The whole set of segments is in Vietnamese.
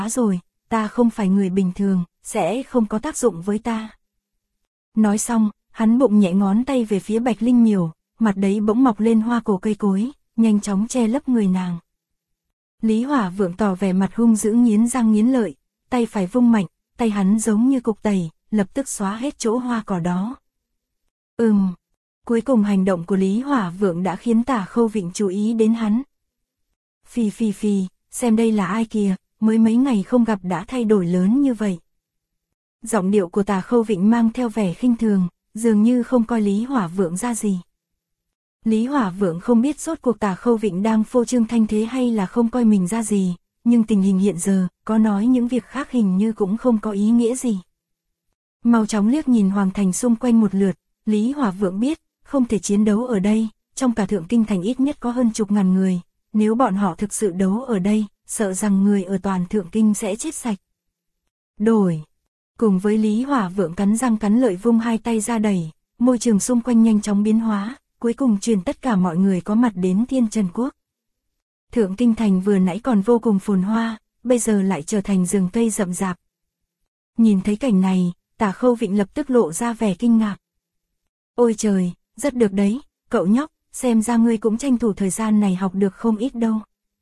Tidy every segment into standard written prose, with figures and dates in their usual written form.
rồi, ta không phải người bình thường, sẽ không có tác dụng với ta. Nói xong, hắn bụng nhẹ ngón tay về phía Bạch Linh Miểu, mặt đấy bỗng mọc lên hoa cổ cây cối, nhanh chóng che lấp người nàng. Lý Hỏa Vượng tỏ vẻ mặt hung dữ nghiến răng nghiến lợi, tay phải vung mạnh, tay hắn giống như cục tẩy, lập tức xóa hết chỗ hoa cỏ đó. Cuối cùng hành động của Lý Hỏa Vượng đã khiến Tả Khâu Vịnh chú ý đến hắn. Phì, xem đây là ai kìa, mới mấy ngày không gặp đã thay đổi lớn như vậy. Giọng điệu của Tả Khâu Vịnh mang theo vẻ khinh thường, dường như không coi Lý Hỏa Vượng ra gì. Lý Hỏa Vượng không biết rốt cuộc Tả Khâu Vịnh đang phô trương thanh thế hay là không coi mình ra gì, nhưng tình hình hiện giờ, có nói những việc khác hình như cũng không có ý nghĩa gì. Mau chóng liếc nhìn hoàng thành xung quanh một lượt, Lý Hỏa Vượng biết, không thể chiến đấu ở đây, trong cả Thượng Kinh Thành ít nhất có hơn chục ngàn người, nếu bọn họ thực sự đấu ở đây, sợ rằng người ở toàn Thượng Kinh sẽ chết sạch. Cùng với Lý Hỏa Vượng cắn răng cắn lợi vung hai tay ra đẩy, môi trường xung quanh nhanh chóng biến hóa, cuối cùng truyền tất cả mọi người có mặt đến Thiên Trần Quốc. Thượng Kinh Thành vừa nãy còn vô cùng phồn hoa, bây giờ lại trở thành rừng cây rậm rạp. Nhìn thấy cảnh này, Tả Khâu Vịnh lập tức lộ ra vẻ kinh ngạc. Ôi trời, rất được đấy, cậu nhóc, xem ra ngươi cũng tranh thủ thời gian này học được không ít đâu.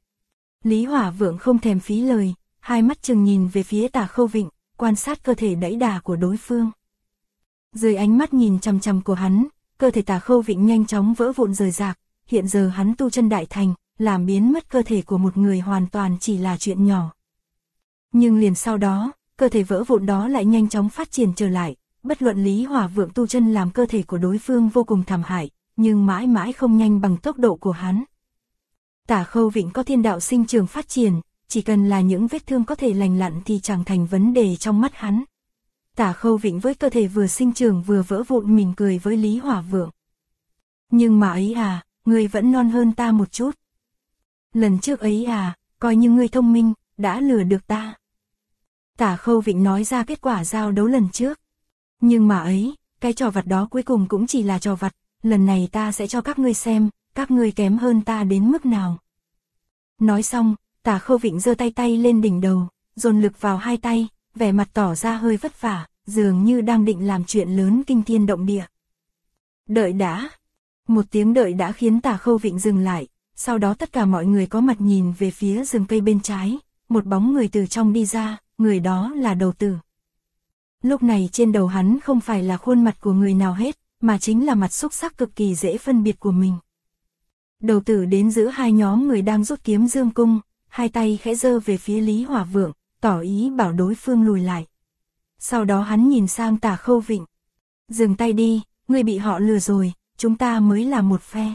Lý Hỏa Vượng không thèm phí lời, hai mắt chừng nhìn về phía Tả Khâu Vịnh, quan sát cơ thể đẫy đà của đối phương. Dưới ánh mắt nhìn chằm chằm của hắn, cơ thể Tả Khâu Vịnh nhanh chóng vỡ vụn rời rạc, hiện giờ hắn tu chân đại thành, làm biến mất cơ thể của một người hoàn toàn chỉ là chuyện nhỏ. Nhưng liền sau đó, cơ thể vỡ vụn đó lại nhanh chóng phát triển trở lại, bất luận Lý Hỏa Vượng tu chân làm cơ thể của đối phương vô cùng thảm hại, nhưng mãi mãi không nhanh bằng tốc độ của hắn. Tả Khâu Vịnh có thiên đạo sinh trưởng phát triển, chỉ cần là những vết thương có thể lành lặn thì chẳng thành vấn đề trong mắt hắn. Tả Khâu Vịnh với cơ thể vừa sinh trưởng vừa vỡ vụn mỉm cười với Lý Hỏa Vượng. Nhưng mà ấy à, ngươi vẫn non hơn ta một chút. Lần trước ấy à, coi như ngươi thông minh, đã lừa được ta. Tả Khâu Vịnh nói ra kết quả giao đấu lần trước. Nhưng mà ấy, cái trò vặt đó cuối cùng cũng chỉ là trò vặt, lần này ta sẽ cho các ngươi xem, các ngươi kém hơn ta đến mức nào. Nói xong, Tả Khâu Vịnh giơ tay lên đỉnh đầu, dồn lực vào hai tay, vẻ mặt tỏ ra hơi vất vả, dường như đang định làm chuyện lớn kinh thiên động địa. Đợi đã. Một tiếng đợi đã khiến Tả Khâu Vịnh dừng lại, sau đó tất cả mọi người có mặt nhìn về phía rừng cây bên trái, một bóng người từ trong đi ra, người đó là Đầu Tử. Lúc này trên đầu hắn không phải là khuôn mặt của người nào hết, mà chính là mặt xúc sắc cực kỳ dễ phân biệt của mình. Đầu Tử đến giữa hai nhóm người đang rút kiếm dương cung, hai tay khẽ giơ về phía Lý Hỏa Vượng, tỏ ý bảo đối phương lùi lại. Sau đó hắn nhìn sang Tả Khâu Vịnh. Dừng tay đi, ngươi bị họ lừa rồi, chúng ta mới là một phe.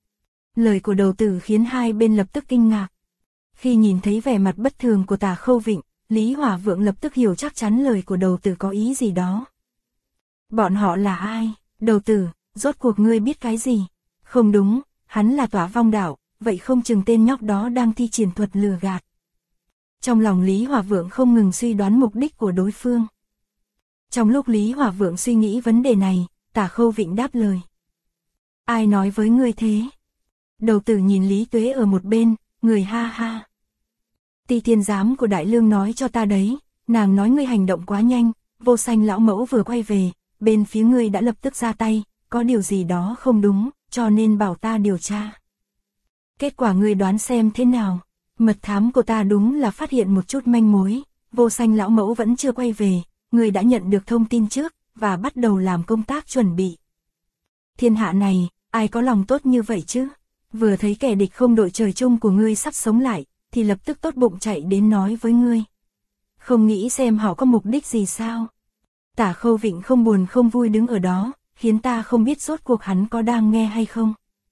Lời của Đầu Tử khiến hai bên lập tức kinh ngạc. Khi nhìn thấy vẻ mặt bất thường của Tả Khâu Vịnh, Lý Hỏa Vượng lập tức hiểu chắc chắn lời của Đầu Tử có ý gì đó. Bọn họ là ai? Đầu Tử, rốt cuộc ngươi biết cái gì? Không đúng, hắn là Tỏa Vong Đạo, vậy không chừng tên nhóc đó đang thi triển thuật lừa gạt. Trong lòng Lý Hỏa Vượng không ngừng suy đoán mục đích của đối phương. Trong lúc Lý Hỏa Vượng suy nghĩ vấn đề này, Tả Khâu Vịnh đáp lời. Ai nói với ngươi thế? Đầu Tử nhìn Lý Tuế ở một bên, người ha ha. Ti Thiên Giám của Đại Lương nói cho ta đấy, nàng nói ngươi hành động quá nhanh, Vô Sanh lão mẫu vừa quay về, bên phía ngươi đã lập tức ra tay, có điều gì đó không đúng, cho nên bảo ta điều tra. Kết quả ngươi đoán xem thế nào? Mật thám của ta đúng là phát hiện một chút manh mối, Vô Sanh lão mẫu vẫn chưa quay về, ngươi đã nhận được thông tin trước, và bắt đầu làm công tác chuẩn bị. Thiên hạ này, ai có lòng tốt như vậy chứ? Vừa thấy kẻ địch không đội trời chung của ngươi sắp sống lại, thì lập tức tốt bụng chạy đến nói với ngươi. Không nghĩ xem họ có mục đích gì sao? Tả Khâu Vịnh không buồn không vui đứng ở đó, khiến ta không biết rốt cuộc hắn có đang nghe hay không.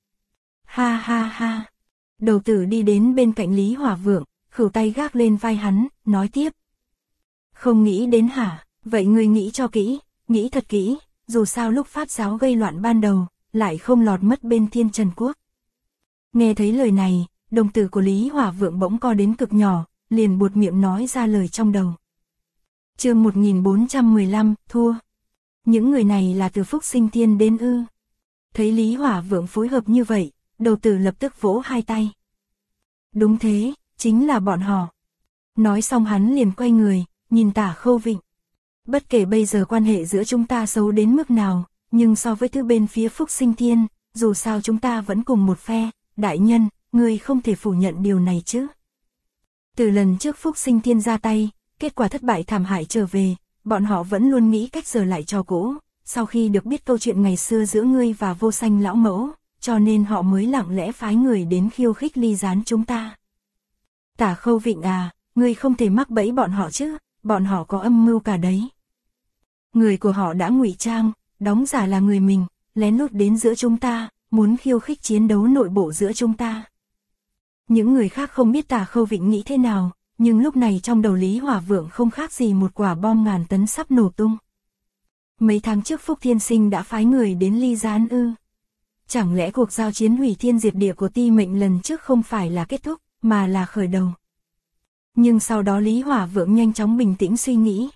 Ha ha ha. Đầu Tử đi đến bên cạnh Lý Hỏa Vượng, khửu tay gác lên vai hắn, nói tiếp. Không nghĩ đến hả? Vậy ngươi nghĩ cho kỹ, nghĩ thật kỹ, dù sao lúc Pháp giáo gây loạn ban đầu, lại không lọt mất bên Thiên Trần Quốc. Nghe thấy lời này, đồng tử của Lý Hỏa Vượng bỗng co đến cực nhỏ, liền buột miệng nói ra lời trong đầu. Chương 1415, thua. Những người này là từ Phúc Sinh Thiên đến ư? Thấy Lý Hỏa Vượng phối hợp như vậy, đầu tử lập tức vỗ hai tay. Đúng thế, chính là bọn họ. Nói xong hắn liền quay người, nhìn Tả Khâu Vịnh. Bất kể bây giờ quan hệ giữa chúng ta xấu đến mức nào, nhưng so với thứ bên phía Phúc Sinh Thiên, dù sao chúng ta vẫn cùng một phe, đại nhân, ngươi không thể phủ nhận điều này chứ. Từ lần trước Phúc Sinh Thiên ra tay, kết quả thất bại thảm hại trở về, bọn họ vẫn luôn nghĩ cách giờ lại trò cũ, sau khi được biết câu chuyện ngày xưa giữa ngươi và Vô Sanh lão mẫu, cho nên họ mới lặng lẽ phái người đến khiêu khích Ly Gián chúng ta. Tả Khâu Vịnh à, ngươi không thể mắc bẫy bọn họ chứ, bọn họ có âm mưu cả đấy. Người của họ đã ngụy trang, đóng giả là người mình, lén lút đến giữa chúng ta, muốn khiêu khích chiến đấu nội bộ giữa chúng ta. Những người khác không biết Tả Khâu Vịnh nghĩ thế nào, nhưng lúc này trong đầu Lý Hỏa Vượng không khác gì một quả bom ngàn tấn sắp nổ tung. Mấy tháng trước Phúc Thiên Sinh đã phái người đến Ly Gián ư? Chẳng lẽ cuộc giao chiến hủy thiên diệt địa của Ti Mệnh lần trước không phải là kết thúc, mà là khởi đầu? Nhưng sau đó Lý Hỏa Vượng nhanh chóng bình tĩnh suy nghĩ.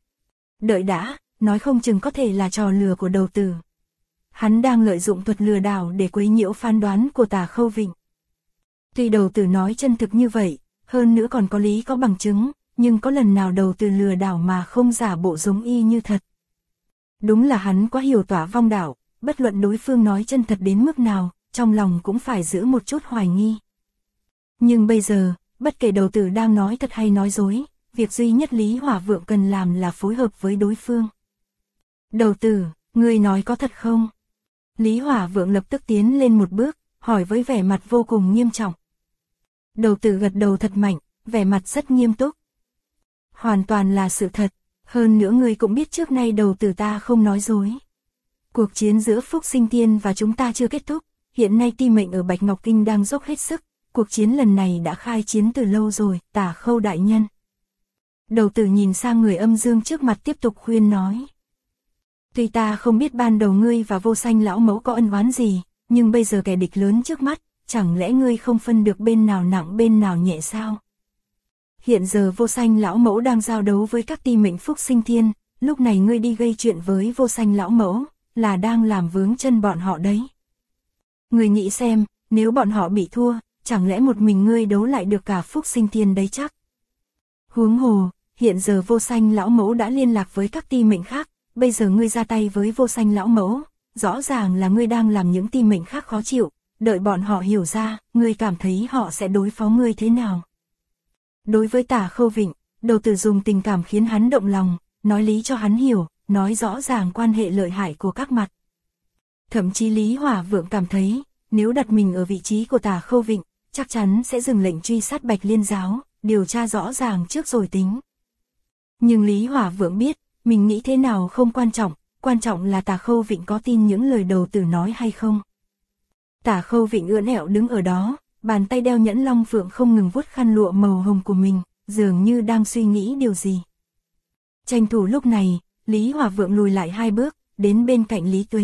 Đợi đã, nói không chừng có thể là trò lừa của đầu tử. Hắn đang lợi dụng thuật lừa đảo để quấy nhiễu phán đoán của Tả Khâu Vịnh. Tuy đầu tử nói chân thực như vậy, hơn nữa còn có lý có bằng chứng, nhưng có lần nào đầu tử lừa đảo mà không giả bộ giống y như thật. Đúng là hắn quá hiểu Tỏa Vong Đạo, bất luận đối phương nói chân thật đến mức nào, trong lòng cũng phải giữ một chút hoài nghi. Nhưng bây giờ, bất kể đầu tử đang nói thật hay nói dối, việc duy nhất Lý Hỏa Vượng cần làm là phối hợp với đối phương. Đầu tử, ngươi nói có thật không? Lý Hỏa Vượng lập tức tiến lên một bước, hỏi với vẻ mặt vô cùng nghiêm trọng. Đầu tử gật đầu thật mạnh, vẻ mặt rất nghiêm túc. Hoàn toàn là sự thật, hơn nữa ngươi cũng biết trước nay đầu tử ta không nói dối. Cuộc chiến giữa Phúc Sinh Thiên và chúng ta chưa kết thúc, hiện nay Ti Mệnh ở Bạch Ngọc Kinh đang dốc hết sức, cuộc chiến lần này đã khai chiến từ lâu rồi, Tả Khâu đại nhân. Đầu tử nhìn sang người âm dương trước mặt tiếp tục khuyên nói. Tuy ta không biết ban đầu ngươi và Vô Sanh lão mẫu có ân oán gì, nhưng bây giờ kẻ địch lớn trước mắt, chẳng lẽ ngươi không phân được bên nào nặng bên nào nhẹ sao? Hiện giờ Vô Sanh lão mẫu đang giao đấu với các Ti Mệnh Phúc Sinh Thiên, lúc này ngươi đi gây chuyện với Vô Sanh lão mẫu, là đang làm vướng chân bọn họ đấy. Ngươi nghĩ xem, nếu bọn họ bị thua, chẳng lẽ một mình ngươi đấu lại được cả Phúc Sinh Thiên đấy chắc? Huống hồ, hiện giờ Vô Sanh lão mẫu đã liên lạc với các Ti Mệnh khác, bây giờ ngươi ra tay với Vô Sanh lão mẫu, rõ ràng là ngươi đang làm những Ti Mệnh khác khó chịu, đợi bọn họ hiểu ra, ngươi cảm thấy họ sẽ đối phó ngươi thế nào? Đối với Tả Khâu Vịnh, đầu tử dùng tình cảm khiến hắn động lòng, nói lý cho hắn hiểu, nói rõ ràng quan hệ lợi hại của các mặt. Thậm chí Lý Hỏa Vượng cảm thấy, nếu đặt mình ở vị trí của Tả Khâu Vịnh, chắc chắn sẽ dừng lệnh truy sát Bạch Liên giáo, điều tra rõ ràng trước rồi tính. Nhưng Lý Hỏa Vượng biết, mình nghĩ thế nào không quan trọng là Tả Khâu Vịnh có tin những lời đầu tử nói hay không. Tả Khâu Vịnh ưỡn ẹo đứng ở đó, bàn tay đeo nhẫn long phượng không ngừng vuốt khăn lụa màu hồng của mình, dường như đang suy nghĩ điều gì. Tranh thủ lúc này, Lý Hỏa Vượng lùi lại 2 bước, đến bên cạnh Lý Tuế.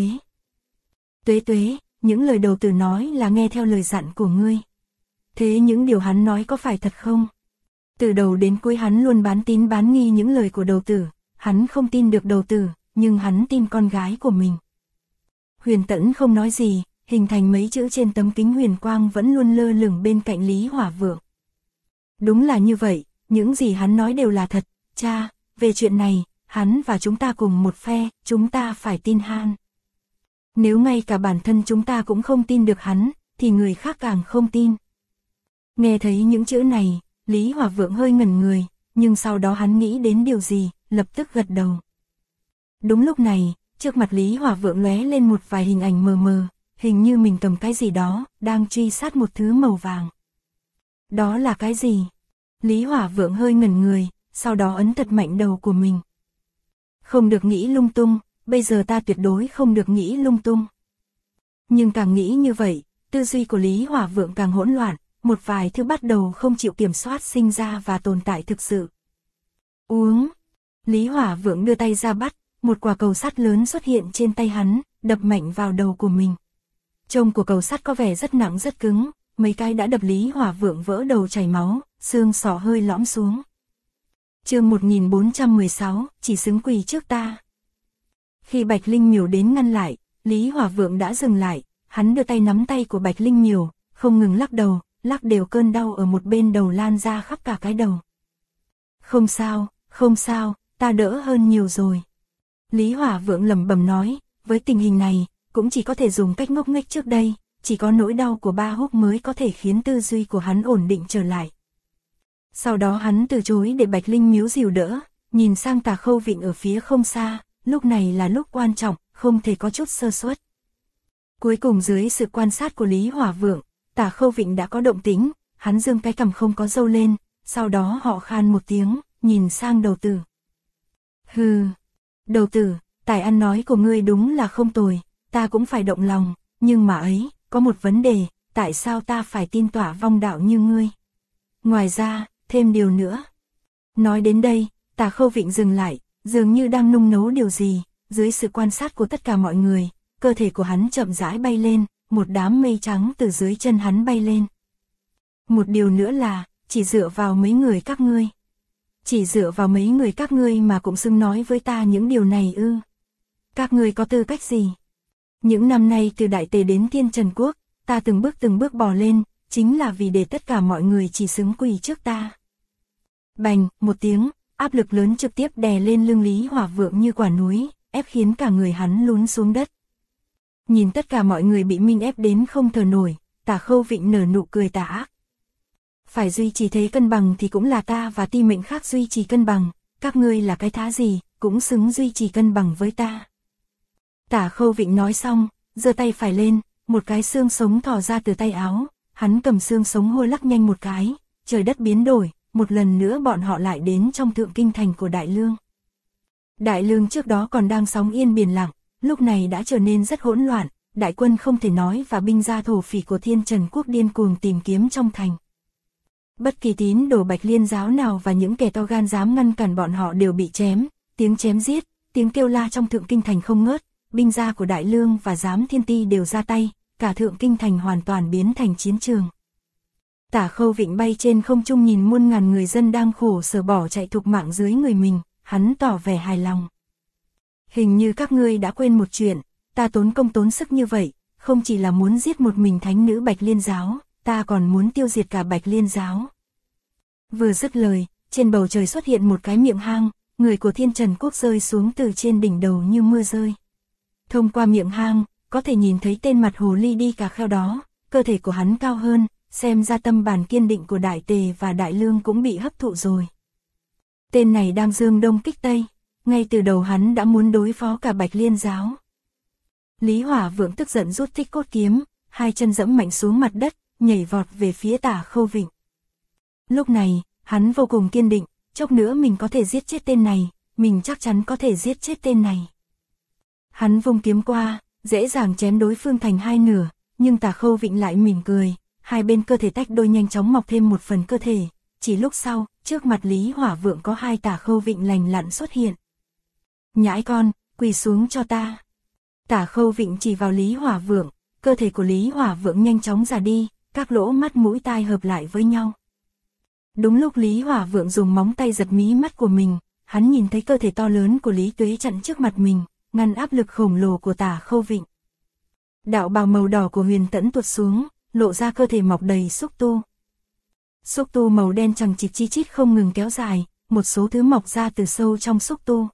Tuế, những lời đầu tử nói là nghe theo lời dặn của ngươi. Thế những điều hắn nói có phải thật không? Từ đầu đến cuối hắn luôn bán tín bán nghi những lời của đầu tử, hắn không tin được đầu tử, nhưng hắn tin con gái của mình. Huyền Tẫn không nói gì, hình thành mấy chữ trên tấm kính huyền quang vẫn luôn lơ lửng bên cạnh Lý Hỏa Vượng. Đúng là như vậy, những gì hắn nói đều là thật, cha, về chuyện này, hắn và chúng ta cùng một phe, chúng ta phải tin hắn. Nếu ngay cả bản thân chúng ta cũng không tin được hắn, thì người khác càng không tin. Nghe thấy những chữ này, Lý Hỏa Vượng hơi ngẩn người, nhưng sau đó hắn nghĩ đến điều gì, lập tức gật đầu. Đúng lúc này, trước mặt Lý Hỏa Vượng lóe lên một vài hình ảnh mờ mờ, hình như mình cầm cái gì đó, đang truy sát một thứ màu vàng. Đó là cái gì? Lý Hỏa Vượng hơi ngẩn người, sau đó ấn thật mạnh đầu của mình. Không được nghĩ lung tung, bây giờ ta tuyệt đối không được nghĩ lung tung. Nhưng càng nghĩ như vậy, tư duy của Lý Hỏa Vượng càng hỗn loạn, một vài thứ bắt đầu không chịu kiểm soát sinh ra và tồn tại thực sự. Uống. Lý Hỏa Vượng đưa tay ra bắt, một quả cầu sắt lớn xuất hiện trên tay hắn, đập mạnh vào đầu của mình. Trông của cầu sắt có vẻ rất nặng rất cứng, mấy cái đã đập Lý Hỏa Vượng vỡ đầu chảy máu, xương sọ hơi lõm xuống. Chương 1416, chỉ xứng quỳ trước ta. Khi Bạch Linh Miểu đến ngăn lại, Lý Hỏa Vượng đã dừng lại, hắn đưa tay nắm tay của Bạch Linh Miểu, không ngừng lắc đầu, lắc đều cơn đau ở một bên đầu lan ra khắp cả cái đầu. Không sao, ta đỡ hơn nhiều rồi. Lý Hỏa Vượng lẩm bẩm nói, với tình hình này, cũng chỉ có thể dùng cách ngốc nghếch trước đây, chỉ có nỗi đau của Ba Húc mới có thể khiến tư duy của hắn ổn định trở lại. Sau đó hắn từ chối để Bạch Linh Miếu dìu đỡ, nhìn sang Tả Khâu Vịnh ở phía không xa, lúc này là lúc quan trọng, không thể có chút sơ suất. Cuối cùng dưới sự quan sát của Lý Hỏa Vượng, Tả Khâu Vịnh đã có động tĩnh, hắn dương cái cằm không có râu lên, sau đó họ khan một tiếng, nhìn sang Đầu Tử. Hừ, Đầu Tử, tài ăn nói của ngươi đúng là không tồi, ta cũng phải động lòng, nhưng mà ấy, có một vấn đề, tại sao ta phải tin tỏa vong đạo như ngươi? Ngoài ra, thêm điều nữa. Nói đến đây, Tả Khâu Vịnh dừng lại, dường như đang nung nấu điều gì, dưới sự quan sát của tất cả mọi người, cơ thể của hắn chậm rãi bay lên, một đám mây trắng từ dưới chân hắn bay lên. Một điều nữa là, chỉ dựa vào mấy người các ngươi. Chỉ dựa vào mấy người các ngươi mà cũng xứng nói với ta những điều này ư? Các ngươi có tư cách gì? Những năm nay từ Đại Tề đến Thiên Trần Quốc, ta từng bước bò lên, chính là vì để tất cả mọi người chỉ xứng quỳ trước ta. Bành, một tiếng, áp lực lớn trực tiếp đè lên lưng Lý Hỏa Vượng như quả núi, ép khiến cả người hắn lún xuống đất. Nhìn tất cả mọi người bị minh ép đến không thở nổi, Tả Khâu Vịnh nở nụ cười tà ác. Phải duy trì thế cân bằng thì cũng là ta và ti mệnh khác duy trì cân bằng, các ngươi là cái thá gì, cũng xứng duy trì cân bằng với ta. Tả Khâu Vịnh nói xong, giơ tay phải lên, một cái xương sống thò ra từ tay áo, hắn cầm xương sống hô lắc nhanh một cái, trời đất biến đổi, một lần nữa bọn họ lại đến trong thượng kinh thành của Đại Lương. Đại Lương trước đó còn đang sóng yên biển lặng, lúc này đã trở nên rất hỗn loạn, đại quân không thể nói và binh gia thổ phỉ của Thiên Trần Quốc điên cuồng tìm kiếm trong thành. Bất kỳ tín đồ Bạch Liên giáo nào và những kẻ to gan dám ngăn cản bọn họ đều bị chém, tiếng chém giết, tiếng kêu la trong thượng kinh thành không ngớt, binh gia của Đại Lương và Giám Thiên Ti đều ra tay, cả thượng kinh thành hoàn toàn biến thành chiến trường. Tả Khâu Vịnh bay trên không trung nhìn muôn ngàn người dân đang khổ sở bỏ chạy thục mạng dưới người mình, hắn tỏ vẻ hài lòng. Hình như các ngươi đã quên một chuyện, ta tốn công tốn sức như vậy, không chỉ là muốn giết một mình thánh nữ Bạch Liên giáo, ta còn muốn tiêu diệt cả Bạch Liên giáo. Vừa dứt lời, trên bầu trời xuất hiện một cái miệng hang, người của Thiên Trần Quốc rơi xuống từ trên đỉnh đầu như mưa rơi. Thông qua miệng hang, có thể nhìn thấy tên mặt hồ ly đi cà kheo đó, cơ thể của hắn cao hơn, xem ra tâm bản kiên định của Đại Tề và Đại Lương cũng bị hấp thụ rồi. Tên này đang dương đông kích tây, ngay từ đầu hắn đã muốn đối phó cả Bạch Liên giáo. Lý Hỏa Vượng tức giận rút Thích Cốt kiếm, hai chân dẫm mạnh xuống mặt đất, nhảy vọt về phía Tả Khâu Vịnh. Lúc này, hắn vô cùng kiên định, chốc nữa mình có thể giết chết tên này, mình chắc chắn có thể giết chết tên này. Hắn vung kiếm qua, dễ dàng chém đối phương thành hai nửa, nhưng Tả Khâu Vịnh lại mỉm cười, hai bên cơ thể tách đôi nhanh chóng mọc thêm một phần cơ thể, chỉ lúc sau, trước mặt Lý Hỏa Vượng có hai Tả Khâu Vịnh lành lặn xuất hiện. Nhãi con, quỳ xuống cho ta. Tả Khâu Vịnh chỉ vào Lý Hỏa Vượng, cơ thể của Lý Hỏa Vượng nhanh chóng già đi, các lỗ mắt mũi tai hợp lại với nhau. Đúng lúc Lý Hỏa Vượng dùng móng tay giật mí mắt của mình, hắn nhìn thấy cơ thể to lớn của Lý Tuế chặn trước mặt mình, ngăn áp lực khổng lồ của Tả Khâu Vịnh. Đạo bào màu đỏ của Huyền Tẫn tuột xuống, lộ ra cơ thể mọc đầy xúc tu. Xúc tu màu đen chằng chịt chi chít không ngừng kéo dài, một số thứ mọc ra từ sâu trong xúc tu.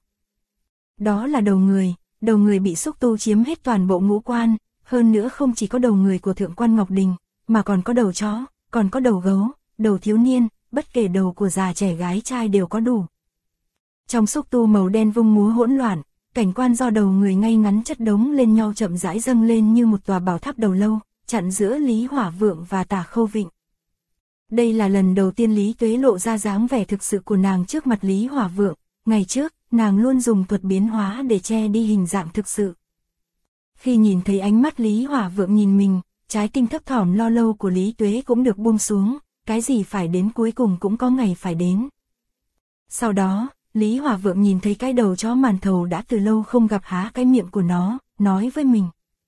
Đó là đầu người bị xúc tu chiếm hết toàn bộ ngũ quan, hơn nữa không chỉ có đầu người của Thượng quan Ngọc Đình, mà còn có đầu chó, còn có đầu gấu, đầu thiếu niên, bất kể đầu của già trẻ gái trai đều có đủ. Trong xúc tu màu đen vung múa hỗn loạn, cảnh quan do đầu người ngay ngắn chất đống lên nhau chậm rãi dâng lên như một tòa bảo tháp đầu lâu, chặn giữa Lý Hỏa Vượng và Tả Khâu Vịnh. Đây là lần đầu tiên Lý Tuế lộ ra dáng vẻ thực sự của nàng trước mặt Lý Hỏa Vượng, ngày trước, nàng luôn dùng thuật biến hóa để che đi hình dạng thực sự. Khi nhìn thấy ánh mắt Lý Hỏa Vượng nhìn mình, trái tim thấp thỏm lo lâu của Lý Tuế cũng được buông xuống, cái gì phải đến cuối cùng cũng có ngày phải đến. Sau đó, Lý Hỏa Vượng nhìn thấy cái đầu chó màn thầu đã từ lâu không gặp há cái miệng của nó, nói với mình.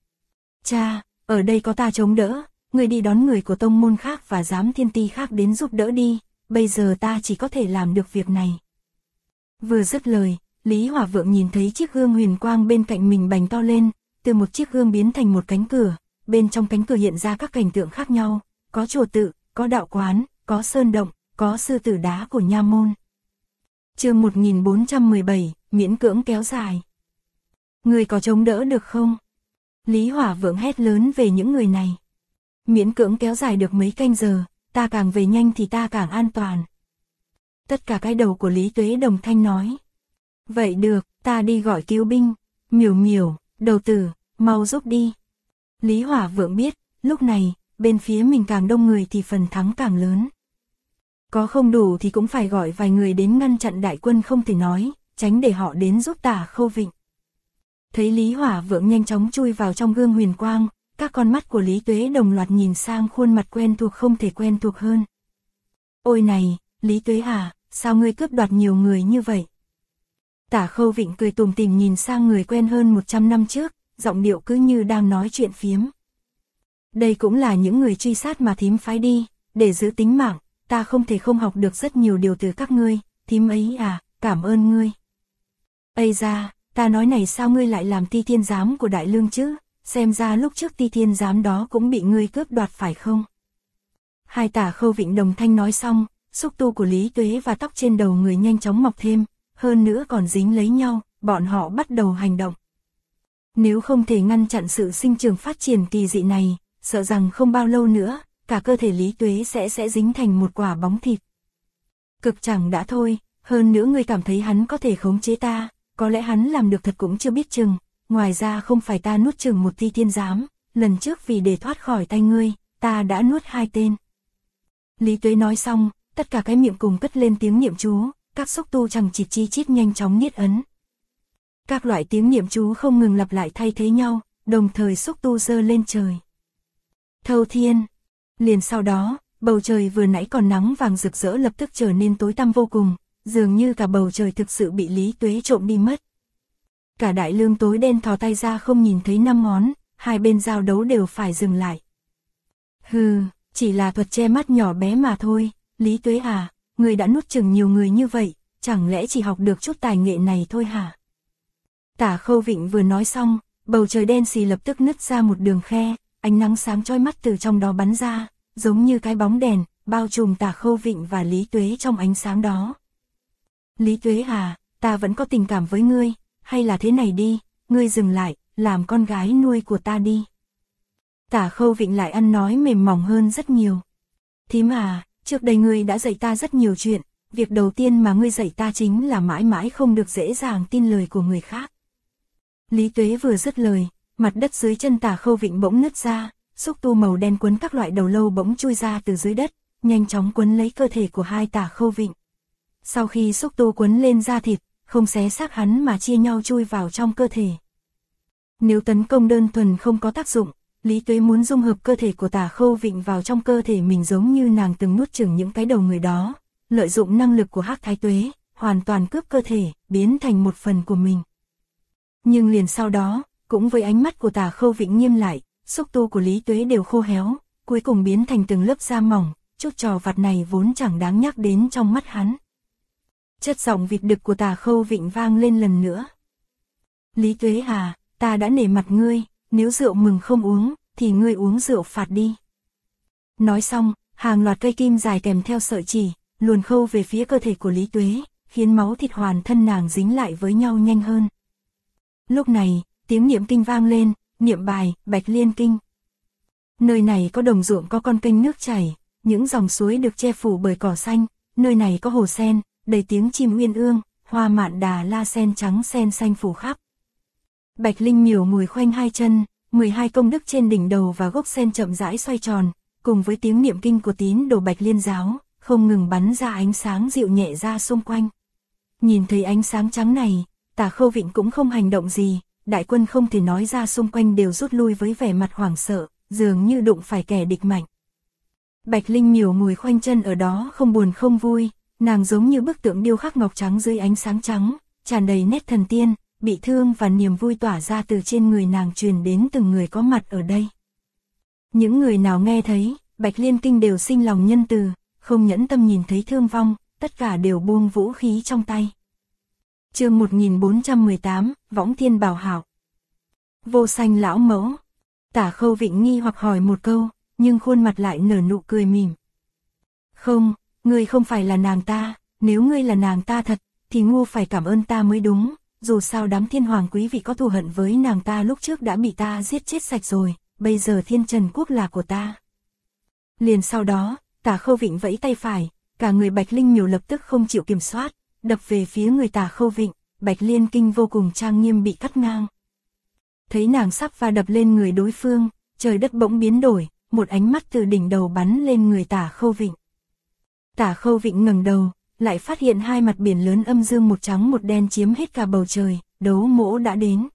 Cha, ở đây có ta chống đỡ, người đi đón người của tông môn khác và Giám Thiên Ti khác đến giúp đỡ đi, bây giờ ta chỉ có thể làm được việc này. Vừa dứt lời, Lý Hỏa Vượng nhìn thấy chiếc gương huyền quang bên cạnh mình bành to lên, từ một chiếc gương biến thành một cánh cửa, bên trong cánh cửa hiện ra các cảnh tượng khác nhau, có chùa tự, có đạo quán, có sơn động, có sư tử đá của nha môn. Chương 1417, miễn cưỡng kéo dài. Người có chống đỡ được không? Lý Hỏa Vượng hét lớn về những người này. Miễn cưỡng kéo dài được mấy canh giờ, ta càng về nhanh thì ta càng an toàn. Tất cả cái đầu của Lý Tuế đồng thanh nói. Vậy được, ta đi gọi cứu binh. Miểu miểu, đầu tử, mau giúp đi. Lý Hỏa Vượng biết, lúc này, bên phía mình càng đông người thì phần thắng càng lớn. Có không đủ thì cũng phải gọi vài người đến ngăn chặn đại quân không thể nói, tránh để họ đến giúp Tả Khâu Vịnh. Thấy Lý Hỏa Vượng nhanh chóng chui vào trong gương huyền quang, các con mắt của Lý Tuế đồng loạt nhìn sang khuôn mặt quen thuộc không thể quen thuộc hơn. Ôi này, Lý Tuế à, sao ngươi cướp đoạt nhiều người như vậy? Tả Khâu Vịnh cười tủm tỉm nhìn sang người quen hơn 100 năm trước, giọng điệu cứ như đang nói chuyện phiếm. Đây cũng là những người truy sát mà thím phái đi, để giữ tính mạng, ta không thể không học được rất nhiều điều từ các ngươi, thím ấy à, cảm ơn ngươi. Ây da, ta nói này sao ngươi lại làm Ti Thiên Giám của Đại Lương chứ, xem ra lúc trước Ti Thiên Giám đó cũng bị ngươi cướp đoạt phải không? Hai Tả Khâu Vịnh đồng thanh nói xong, xúc tu của Lý Tuế và tóc trên đầu người nhanh chóng mọc thêm, hơn nữa còn dính lấy nhau, bọn họ bắt đầu hành động. Nếu không thể ngăn chặn sự sinh trưởng phát triển kỳ dị này, sợ rằng không bao lâu nữa, cả cơ thể Lý Tuế sẽ dính thành một quả bóng thịt. Cực chẳng đã thôi, hơn nữa ngươi cảm thấy hắn có thể khống chế ta, có lẽ hắn làm được thật cũng chưa biết chừng, ngoài ra không phải ta nuốt chừng một Ti Thiên Giám, lần trước vì để thoát khỏi tay ngươi, ta đã nuốt 2 tên. Lý Tuế nói xong, tất cả cái miệng cùng cất lên tiếng niệm chú, các xúc tu chằng chịt chi chít nhanh chóng niết ấn. Các loại tiếng niệm chú không ngừng lặp lại thay thế nhau, đồng thời xúc tu giơ lên trời. Thâu thiên. Liền sau đó, bầu trời vừa nãy còn nắng vàng rực rỡ lập tức trở nên tối tăm vô cùng, dường như cả bầu trời thực sự bị Lý Tuế trộm đi mất. Cả Đại Lương tối đen thò tay ra không nhìn thấy 5 ngón, hai bên giao đấu đều phải dừng lại. Hừ, chỉ là thuật che mắt nhỏ bé mà thôi, Lý Tuế à, người đã nuốt chừng nhiều người như vậy, chẳng lẽ chỉ học được chút tài nghệ này thôi hả? Tả Khâu Vịnh vừa nói xong, bầu trời đen xì lập tức nứt ra một đường khe, ánh nắng sáng chói mắt từ trong đó bắn ra, giống như cái bóng đèn, bao trùm Tả Khâu Vịnh và Lý Tuế trong ánh sáng đó. Lý Tuế à, ta vẫn có tình cảm với ngươi, hay là thế này đi, ngươi dừng lại, làm con gái nuôi của ta đi. Tả Khâu Vịnh lại ăn nói mềm mỏng hơn rất nhiều. Thím à, trước đây ngươi đã dạy ta rất nhiều chuyện, việc đầu tiên mà ngươi dạy ta chính là mãi mãi không được dễ dàng tin lời của người khác. Lý Tuế vừa dứt lời, mặt đất dưới chân Tả Khâu Vịnh bỗng nứt ra, xúc tu màu đen quấn các loại đầu lâu bỗng chui ra từ dưới đất, nhanh chóng quấn lấy cơ thể của hai Tả Khâu Vịnh. Sau khi xúc tu quấn lên da thịt, không xé xác hắn mà chia nhau chui vào trong cơ thể. Nếu tấn công đơn thuần không có tác dụng, Lý Tuế muốn dung hợp cơ thể của Tả Khâu Vịnh vào trong cơ thể mình giống như nàng từng nuốt chửng những cái đầu người đó, lợi dụng năng lực của Hắc Thái Tuế, hoàn toàn cướp cơ thể, biến thành một phần của mình. Nhưng liền sau đó, cũng với ánh mắt của Tả Khâu Vịnh nghiêm lại, xúc tu của Lý Tuế đều khô héo, cuối cùng biến thành từng lớp da mỏng, chút trò vặt này vốn chẳng đáng nhắc đến trong mắt hắn. Chất giọng vịt đực của Tả Khâu Vịnh vang lên lần nữa. Lý Tuế à, ta đã nể mặt ngươi, nếu rượu mừng không uống, thì ngươi uống rượu phạt đi. Nói xong, hàng loạt cây kim dài kèm theo sợi chỉ, luồn khâu về phía cơ thể của Lý Tuế, khiến máu thịt hoàn thân nàng dính lại với nhau nhanh hơn. Lúc này, tiếng niệm kinh vang lên, niệm bài, Bạch Liên Kinh. Nơi này có đồng ruộng có con kênh nước chảy, những dòng suối được che phủ bởi cỏ xanh, nơi này có hồ sen, đầy tiếng chim uyên ương, hoa mạn đà la sen trắng sen xanh phủ khắp. Bạch Linh Miểu ngồi khoanh hai chân, 12 công đức trên đỉnh đầu và gốc sen chậm rãi xoay tròn, cùng với tiếng niệm kinh của tín đồ Bạch Liên giáo, không ngừng bắn ra ánh sáng dịu nhẹ ra xung quanh. Nhìn thấy ánh sáng trắng này, Tả Khâu Vịnh cũng không hành động gì, đại quân không thể nói ra xung quanh đều rút lui với vẻ mặt hoảng sợ, dường như đụng phải kẻ địch mạnh. Bạch Linh Miểu ngồi khoanh chân ở đó không buồn không vui, nàng giống như bức tượng điêu khắc ngọc trắng dưới ánh sáng trắng, tràn đầy nét thần tiên, bị thương và niềm vui tỏa ra từ trên người nàng truyền đến từng người có mặt ở đây. Những người nào nghe thấy Bạch Liên Kinh đều sinh lòng nhân từ, không nhẫn tâm nhìn thấy thương vong, tất cả đều buông vũ khí trong tay. Chương 1418, Võng Thiên Bảo Hảo. Vô Sanh lão mẫu. Tả Khâu Vịnh nghi hoặc hỏi một câu, nhưng khuôn mặt lại nở nụ cười mỉm. Không, ngươi không phải là nàng ta, nếu ngươi là nàng ta thật, thì ngu phải cảm ơn ta mới đúng, dù sao đám thiên hoàng quý vị có thù hận với nàng ta lúc trước đã bị ta giết chết sạch rồi, bây giờ Thiên Trần Quốc là của ta. Liền sau đó, Tả Khâu Vịnh vẫy tay phải, cả người Bạch Linh Miều lập tức không chịu kiểm soát, đập về phía người Tả Khâu Vịnh, Bạch Liên Kinh vô cùng trang nghiêm bị cắt ngang. Thấy nàng sắp va đập lên người đối phương, trời đất bỗng biến đổi, một ánh mắt từ đỉnh đầu bắn lên người Tả Khâu Vịnh. Tả Khâu Vịnh ngẩng đầu, lại phát hiện hai mặt biển lớn âm dương một trắng một đen chiếm hết cả bầu trời, Đấu Mỗ đã đến.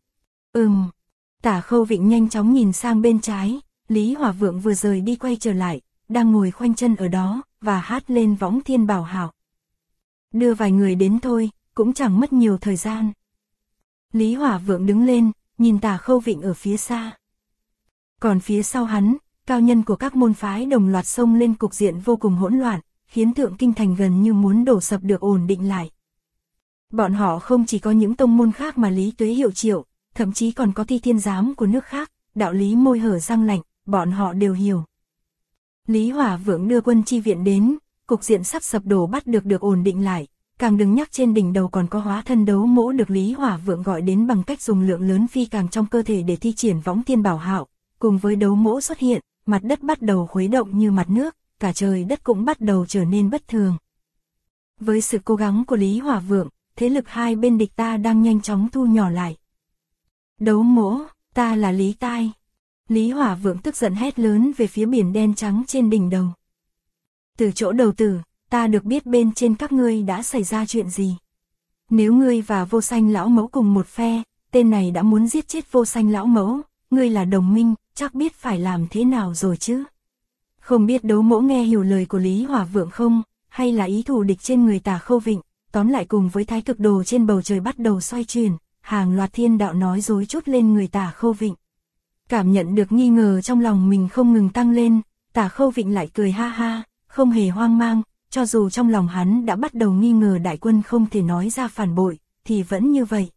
Tả Khâu Vịnh nhanh chóng nhìn sang bên trái, Lý Hỏa Vượng vừa rời đi quay trở lại, đang ngồi khoanh chân ở đó, và hát lên Võng Thiên Bảo Hảo. Đưa vài người đến thôi, cũng chẳng mất nhiều thời gian. Lý Hỏa Vượng đứng lên, nhìn Tả Khâu Vịnh ở phía xa. Còn phía sau hắn, cao nhân của các môn phái đồng loạt xông lên, cục diện vô cùng hỗn loạn, khiến Thượng Kinh Thành gần như muốn đổ sập được ổn định lại. Bọn họ không chỉ có những tông môn khác mà Lý Tuế hiệu triệu, thậm chí còn có Thi Thiên Giám của nước khác, đạo lý môi hở răng lạnh, bọn họ đều hiểu. Lý Hỏa Vượng đưa quân chi viện đến, cục diện sắp sập đổ bắt được ổn định lại, càng đừng nhắc trên đỉnh đầu còn có hóa thân Đấu Mỗ được Lý Hỏa Vượng gọi đến bằng cách dùng lượng lớn phi càng trong cơ thể để thi triển Võng Thiên Bảo Hạo, cùng với Đấu Mỗ xuất hiện, mặt đất bắt đầu khuấy động như mặt nước, cả trời đất cũng bắt đầu trở nên bất thường. Với sự cố gắng của Lý Hỏa Vượng, thế lực hai bên địch ta đang nhanh chóng thu nhỏ lại. Đấu Mỗ, ta là Lý Tai. Lý Hỏa Vượng tức giận hét lớn về phía biển đen trắng trên đỉnh đầu. Từ chỗ đầu tử, ta được biết bên trên các ngươi đã xảy ra chuyện gì. Nếu ngươi và Vô Sanh lão mẫu cùng một phe, tên này đã muốn giết chết Vô Sanh lão mẫu, ngươi là đồng minh, chắc biết phải làm thế nào rồi chứ. Không biết Đấu Mỗ nghe hiểu lời của Lý Hỏa Vượng không, hay là ý thù địch trên người Tả Khâu Vịnh, tóm lại cùng với thái cực đồ trên bầu trời bắt đầu xoay chuyển, hàng loạt thiên đạo nói dối trút lên người Tả Khâu Vịnh. Cảm nhận được nghi ngờ trong lòng mình không ngừng tăng lên, Tả Khâu Vịnh lại cười ha ha, không hề hoang mang, cho dù trong lòng hắn đã bắt đầu nghi ngờ đại quân không thể nói ra phản bội, thì vẫn như vậy.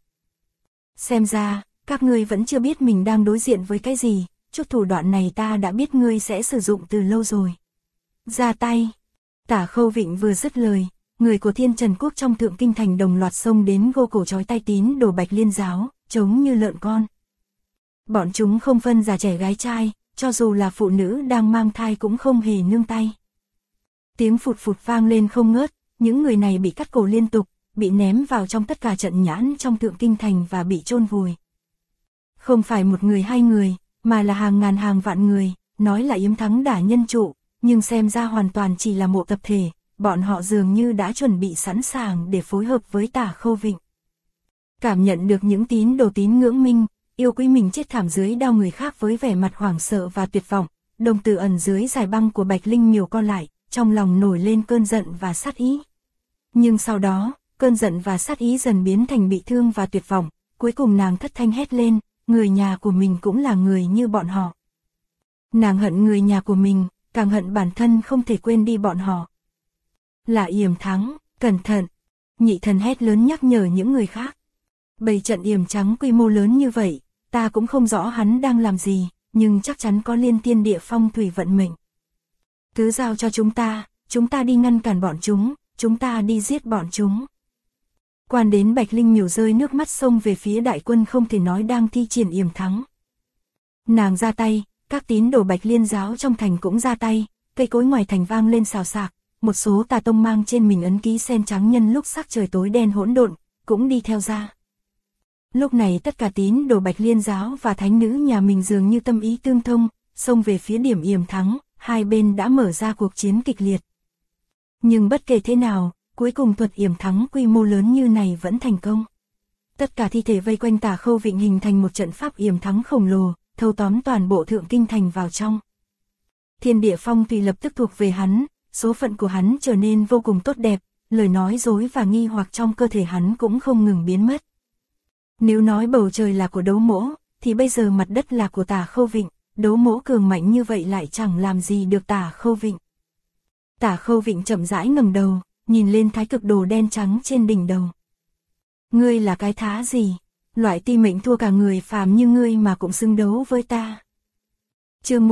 Xem ra, các ngươi vẫn chưa biết mình đang đối diện với cái gì, chút thủ đoạn này ta đã biết ngươi sẽ sử dụng từ lâu rồi. Ra tay. Tả Khâu Vịnh vừa dứt lời, người của Thiên Trần Quốc trong Thượng Kinh Thành đồng loạt xông đến gô cổ trói tay tín đồ Bạch Liên giáo, giống như lợn con. Bọn chúng không phân già trẻ gái trai, cho dù là phụ nữ đang mang thai cũng không hề nương tay. Tiếng phụt phụt vang lên không ngớt, những người này bị cắt cổ liên tục, bị ném vào trong tất cả trận nhãn trong Thượng Kinh Thành và bị chôn vùi. Không phải một người hai người, mà là hàng ngàn hàng vạn người, nói là yếm thắng đả nhân trụ, nhưng xem ra hoàn toàn chỉ là một tập thể, bọn họ dường như đã chuẩn bị sẵn sàng để phối hợp với Tả Khâu Vịnh. Cảm nhận được những tín đồ tín ngưỡng minh, yêu quý mình chết thảm dưới đao người khác với vẻ mặt hoảng sợ và tuyệt vọng, đồng tử ẩn dưới giải băng của Bạch Linh Miều co lại, trong lòng nổi lên cơn giận và sát ý. Nhưng sau đó, cơn giận và sát ý dần biến thành bị thương và tuyệt vọng, cuối cùng nàng thất thanh hét lên, người nhà của mình cũng là người như bọn họ. Nàng hận người nhà của mình, càng hận bản thân không thể quên đi bọn họ. Là Yểm Thắng, cẩn thận. Nhị thần hét lớn nhắc nhở những người khác. Bầy trận yểm trắng quy mô lớn như vậy, ta cũng không rõ hắn đang làm gì, nhưng chắc chắn có liên thiên địa phong thủy vận mệnh. Cứ giao cho chúng ta đi ngăn cản bọn chúng ta đi giết bọn chúng. Quan đến Bạch Linh Miều rơi nước mắt xông về phía đại quân không thể nói đang thi triển Yểm Thắng. Nàng ra tay, các tín đồ Bạch Liên giáo trong thành cũng ra tay, cây cối ngoài thành vang lên xào xạc, một số tà tông mang trên mình ấn ký sen trắng nhân lúc sắc trời tối đen hỗn độn, cũng đi theo ra. Lúc này tất cả tín đồ Bạch Liên giáo và thánh nữ nhà mình dường như tâm ý tương thông, xông về phía điểm Yểm Thắng, hai bên đã mở ra cuộc chiến kịch liệt. Nhưng bất kể thế nào, cuối cùng thuật Yểm Thắng quy mô lớn như này vẫn thành công. Tất cả thi thể vây quanh Tả Khâu Vịnh hình thành một trận pháp Yểm Thắng khổng lồ, thâu tóm toàn bộ Thượng Kinh Thành vào trong. Thiên địa phong thủy lập tức thuộc về hắn, số phận của hắn trở nên vô cùng tốt đẹp, lời nói dối và nghi hoặc trong cơ thể hắn cũng không ngừng biến mất. Nếu nói bầu trời là của Đấu Mỗ, thì bây giờ mặt đất là của Tả Khâu Vịnh, Đấu Mỗ cường mạnh như vậy lại chẳng làm gì được Tả Khâu Vịnh. Tả Khâu Vịnh chậm rãi ngẩng đầu, nhìn lên thái cực đồ đen trắng trên đỉnh đầu. Ngươi là cái thá gì? Loại ti mệnh thua cả người phàm như ngươi mà cũng xứng đấu với ta. Chương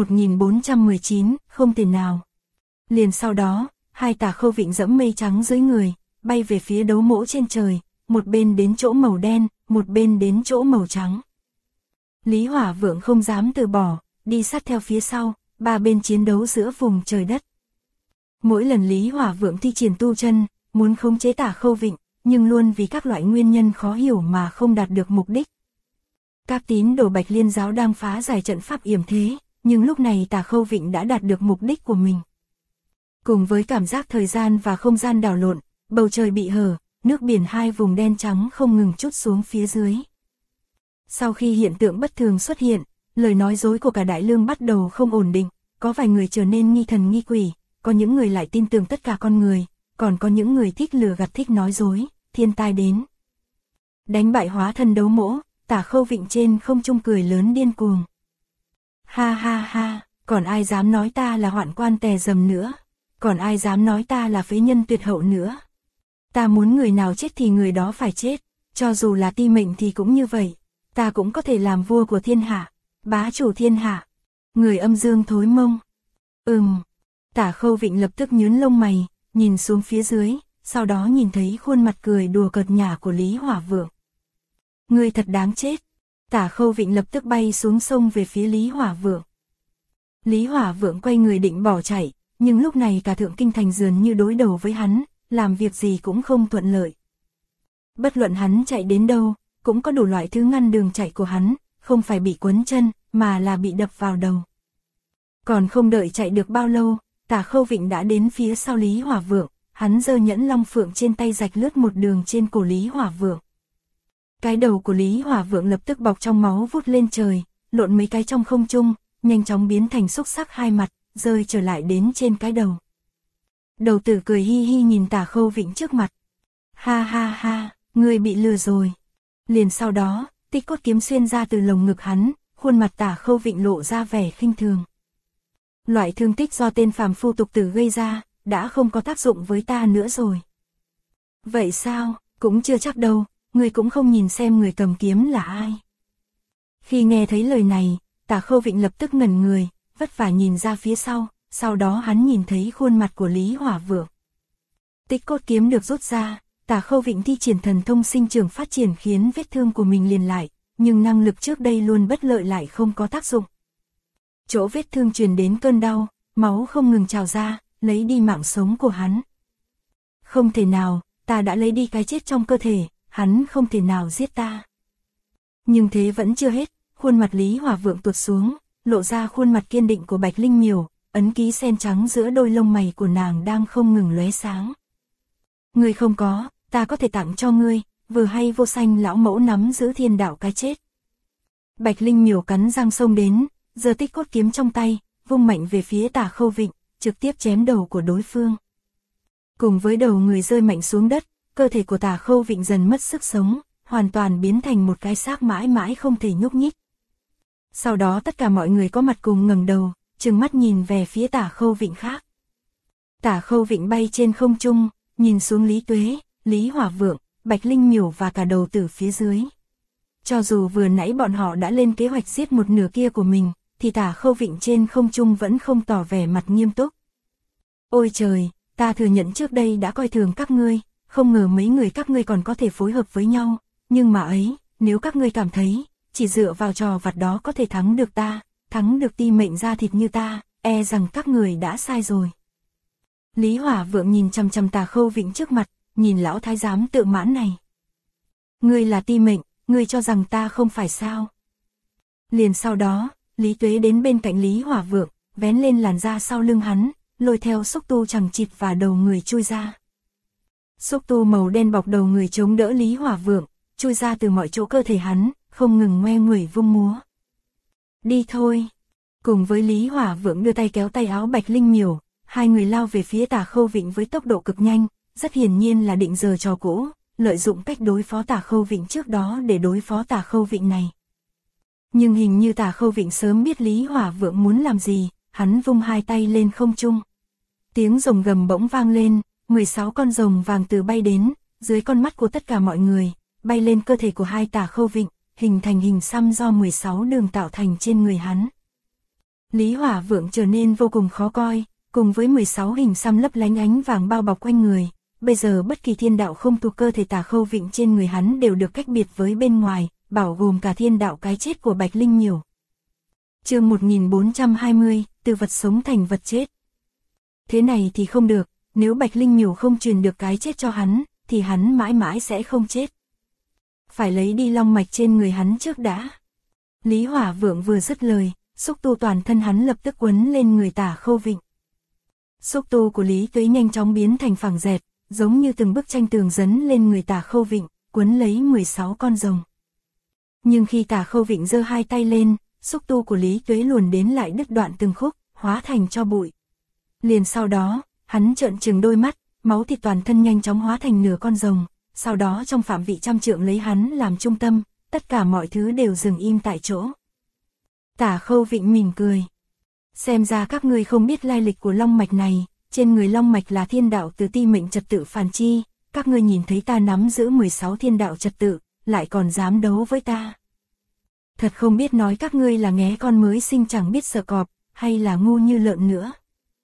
1419, không thể nào. Liền sau đó, hai Tả Khâu Vịnh dẫm mây trắng dưới người, bay về phía đấu mỗ trên trời, một bên đến chỗ màu đen, một bên đến chỗ màu trắng. Lý Hỏa Vượng không dám từ bỏ, đi sát theo phía sau, ba bên chiến đấu giữa vùng trời đất. Mỗi lần Lý Hỏa Vượng thi triển tu chân, muốn khống chế Tả Khâu Vịnh, nhưng luôn vì các loại nguyên nhân khó hiểu mà không đạt được mục đích. Các tín đồ Bạch Liên giáo đang phá giải trận pháp yểm thế, nhưng lúc này Tả Khâu Vịnh đã đạt được mục đích của mình. Cùng với cảm giác thời gian và không gian đảo lộn, bầu trời bị hở, nước biển hai vùng đen trắng không ngừng trút xuống phía dưới. Sau khi hiện tượng bất thường xuất hiện, lời nói dối của cả đại lương bắt đầu không ổn định, có vài người trở nên nghi thần nghi quỷ, có những người lại tin tưởng tất cả con người, còn có những người thích lừa gạt thích nói dối, thiên tai đến. Đánh bại hóa thân đấu mỗ, Tả Khâu Vịnh trên không trung cười lớn điên cuồng. Ha ha ha, còn ai dám nói ta là hoạn quan tè dầm nữa, còn ai dám nói ta là phế nhân tuyệt hậu nữa. Ta muốn người nào chết thì người đó phải chết, cho dù là ti mệnh thì cũng như vậy, ta cũng có thể làm vua của thiên hạ, bá chủ thiên hạ. Người âm dương thối mông. Tả Khâu Vịnh lập tức nhướng lông mày, nhìn xuống phía dưới, sau đó nhìn thấy khuôn mặt cười đùa cợt nhả của Lý Hỏa Vượng. Người thật đáng chết. Tả Khâu Vịnh lập tức bay xuống sông về phía Lý Hỏa Vượng. Lý Hỏa Vượng quay người định bỏ chạy, nhưng lúc này cả Thượng Kinh Thành dường như đối đầu với hắn, làm việc gì cũng không thuận lợi. Bất luận hắn chạy đến đâu, cũng có đủ loại thứ ngăn đường chạy của hắn, không phải bị quấn chân, mà là bị đập vào đầu. Còn không đợi chạy được bao lâu, Tả Khâu Vịnh đã đến phía sau Lý Hỏa Vượng, hắn giơ nhẫn long phượng trên tay rạch lướt một đường trên cổ Lý Hỏa Vượng. Cái đầu của Lý Hỏa Vượng lập tức bọc trong máu vút lên trời, lộn mấy cái trong không trung, nhanh chóng biến thành xúc sắc hai mặt, rơi trở lại đến trên cái đầu. Đầu tử cười hi hi nhìn Tả Khâu Vịnh trước mặt. Ha ha ha, ngươi bị lừa rồi. Liền sau đó, tích cốt kiếm xuyên ra từ lồng ngực hắn, khuôn mặt Tả Khâu Vịnh lộ ra vẻ khinh thường. Loại thương tích do tên phàm phu tục tử gây ra, đã không có tác dụng với ta nữa rồi. Vậy sao, cũng chưa chắc đâu, ngươi cũng không nhìn xem người cầm kiếm là ai. Khi nghe thấy lời này, Tả Khâu Vịnh lập tức ngẩn người, vất vả nhìn ra phía sau đó hắn nhìn thấy khuôn mặt của Lý Hỏa Vượng. Tích cốt kiếm được rút ra, Tả Khâu Vịnh thi triển thần thông sinh trưởng phát triển khiến vết thương của mình liền lại, nhưng năng lực trước đây luôn bất lợi lại không có tác dụng. Chỗ vết thương truyền đến cơn đau, máu không ngừng trào ra, lấy đi mạng sống của hắn. Không thể nào, ta đã lấy đi cái chết trong cơ thể, hắn không thể nào giết ta. Nhưng thế vẫn chưa hết, khuôn mặt Lý Hỏa Vượng tuột xuống, lộ ra khuôn mặt kiên định của Bạch Linh Miểu, ấn ký sen trắng giữa đôi lông mày của nàng đang không ngừng lóe sáng. Ngươi không có, ta có thể tặng cho ngươi, vừa hay Vô Sanh lão mẫu nắm giữ thiên đạo cái chết. Bạch Linh Miểu cắn răng xông đến, giơ tích cốt kiếm trong tay, vung mạnh về phía Tả Khâu Vịnh, trực tiếp chém đầu của đối phương. Cùng với đầu người rơi mạnh xuống đất, cơ thể của Tả Khâu Vịnh dần mất sức sống, hoàn toàn biến thành một cái xác mãi mãi không thể nhúc nhích. Sau đó tất cả mọi người có mặt cùng ngẩng đầu, trừng mắt nhìn về phía Tả Khâu Vịnh khác. Tả Khâu Vịnh bay trên không trung, nhìn xuống Lý Tuế, Lý Hỏa Vượng, Bạch Linh Miểu và cả đầu tử phía dưới. Cho dù vừa nãy bọn họ đã lên kế hoạch giết một nửa kia của mình, thì Tả Khâu Vịnh trên không trung vẫn không tỏ vẻ mặt nghiêm túc. Ôi trời, ta thừa nhận trước đây đã coi thường các ngươi, không ngờ mấy người các ngươi còn có thể phối hợp với nhau, nhưng mà ấy, nếu các ngươi cảm thấy, chỉ dựa vào trò vặt đó có thể thắng được ta, thắng được ti mệnh da thịt như ta, e rằng các người đã sai rồi. Lý Hỏa Vượng nhìn chằm chằm Tả Khâu Vịnh trước mặt, nhìn lão thái giám tự mãn này. Ngươi là ti mệnh, ngươi cho rằng ta không phải sao? Liền sau đó, Lý Tuế đến bên cạnh Lý Hỏa Vượng, vén lên làn da sau lưng hắn, lôi theo xúc tu chằng chịt và đầu người chui ra. Xúc tu màu đen bọc đầu người chống đỡ Lý Hỏa Vượng, chui ra từ mọi chỗ cơ thể hắn, không ngừng ngoe nguẩy vung múa. Đi thôi. Cùng với Lý Hỏa Vượng đưa tay kéo tay áo Bạch Linh Miểu, hai người lao về phía Tả Khâu Vịnh với tốc độ cực nhanh, rất hiển nhiên là định giở trò cũ, lợi dụng cách đối phó Tả Khâu Vịnh trước đó để đối phó Tả Khâu Vịnh này. Nhưng hình như Tả Khâu Vịnh sớm biết Lý Hỏa Vượng muốn làm gì, hắn vung hai tay lên không trung. Tiếng rồng gầm bỗng vang lên, 16 con rồng vàng từ bay đến, dưới con mắt của tất cả mọi người, bay lên cơ thể của hai Tả Khâu Vịnh, hình thành hình xăm do 16 đường tạo thành trên người hắn. Lý Hỏa Vượng trở nên vô cùng khó coi, cùng với 16 hình xăm lấp lánh ánh vàng bao bọc quanh người, bây giờ bất kỳ thiên đạo không thuộc cơ thể Tả Khâu Vịnh trên người hắn đều được cách biệt với bên ngoài, bao gồm cả thiên đạo cái chết của Bạch Linh Miểu. Chương 1420, từ vật sống thành vật chết. Thế này thì không được, nếu Bạch Linh Miểu không truyền được cái chết cho hắn, thì hắn mãi mãi sẽ không chết. Phải lấy đi long mạch trên người hắn trước đã. Lý Hỏa Vượng vừa dứt lời, xúc tu toàn thân hắn lập tức quấn lên người Tả Khâu Vịnh. Xúc tu của Lý Tuế nhanh chóng biến thành phẳng dẹt, giống như từng bức tranh tường dấn lên người Tả Khâu Vịnh, quấn lấy 16 con rồng. Nhưng khi Tả Khâu Vịnh giơ hai tay lên, xúc tu của Lý Tuế luồn đến lại đứt đoạn từng khúc, hóa thành tro bụi. Liền sau đó, hắn trợn trừng đôi mắt, máu thịt toàn thân nhanh chóng hóa thành nửa con rồng, sau đó trong phạm vị trăm trượng lấy hắn làm trung tâm, tất cả mọi thứ đều dừng im tại chỗ. Tả Khâu Vịnh mỉm cười. Xem ra các ngươi không biết lai lịch của long mạch này, trên người long mạch là thiên đạo từ ti mệnh trật tự phản chi, các ngươi nhìn thấy ta nắm giữ 16 thiên đạo trật tự, lại còn dám đấu với ta. Thật không biết nói các ngươi là nghé con mới sinh chẳng biết sợ cọp, hay là ngu như lợn nữa.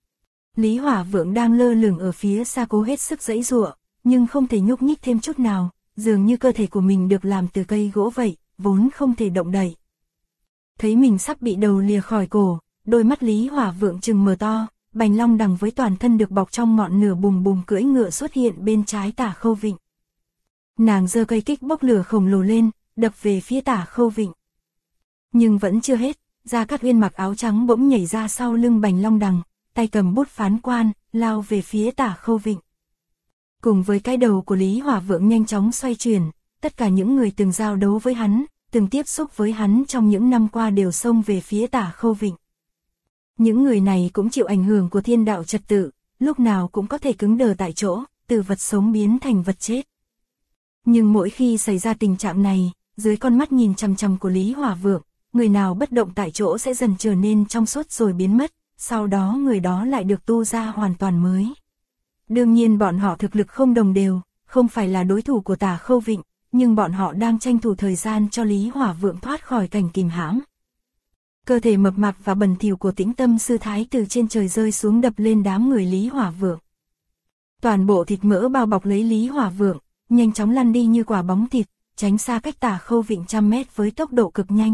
Lý Hỏa Vượng đang lơ lửng ở phía xa cố hết sức giãy giụa, nhưng không thể nhúc nhích thêm chút nào, dường như cơ thể của mình được làm từ cây gỗ vậy, vốn không thể động đậy. Thấy mình sắp bị đầu lìa khỏi cổ, đôi mắt Lý Hỏa Vượng trừng mở to, bành long đằng với toàn thân được bọc trong ngọn lửa bùng bùng cưỡi ngựa xuất hiện bên trái Tả Khâu Vịnh. Nàng giơ cây kích bốc lửa khổng lồ lên, đập về phía Tả Khâu Vịnh. Nhưng vẫn chưa hết, Gia Cát Uyên mặc áo trắng bỗng nhảy ra sau lưng bành long đằng, tay cầm bút phán quan, lao về phía Tả Khâu Vịnh. Cùng với cái đầu của Lý Hỏa Vượng nhanh chóng xoay chuyển, tất cả những người từng giao đấu với hắn, từng tiếp xúc với hắn trong những năm qua đều xông về phía Tả Khâu Vịnh. Những người này cũng chịu ảnh hưởng của thiên đạo trật tự, lúc nào cũng có thể cứng đờ tại chỗ, từ vật sống biến thành vật chết. Nhưng mỗi khi xảy ra tình trạng này, dưới con mắt nhìn chằm chằm của Lý Hỏa Vượng, người nào bất động tại chỗ sẽ dần trở nên trong suốt rồi biến mất, sau đó người đó lại được tu ra hoàn toàn mới. Đương nhiên bọn họ thực lực không đồng đều, không phải là đối thủ của Tả Khâu Vịnh, nhưng bọn họ đang tranh thủ thời gian cho Lý Hỏa Vượng thoát khỏi cảnh kìm hãm. Cơ thể mập mạp và bẩn thỉu của Tĩnh Tâm sư thái từ trên trời rơi xuống đập lên đám người Lý Hỏa Vượng. Toàn bộ thịt mỡ bao bọc lấy Lý Hỏa Vượng, nhanh chóng lăn đi như quả bóng thịt, tránh xa cách Tả Khâu Vịnh trăm mét với tốc độ cực nhanh.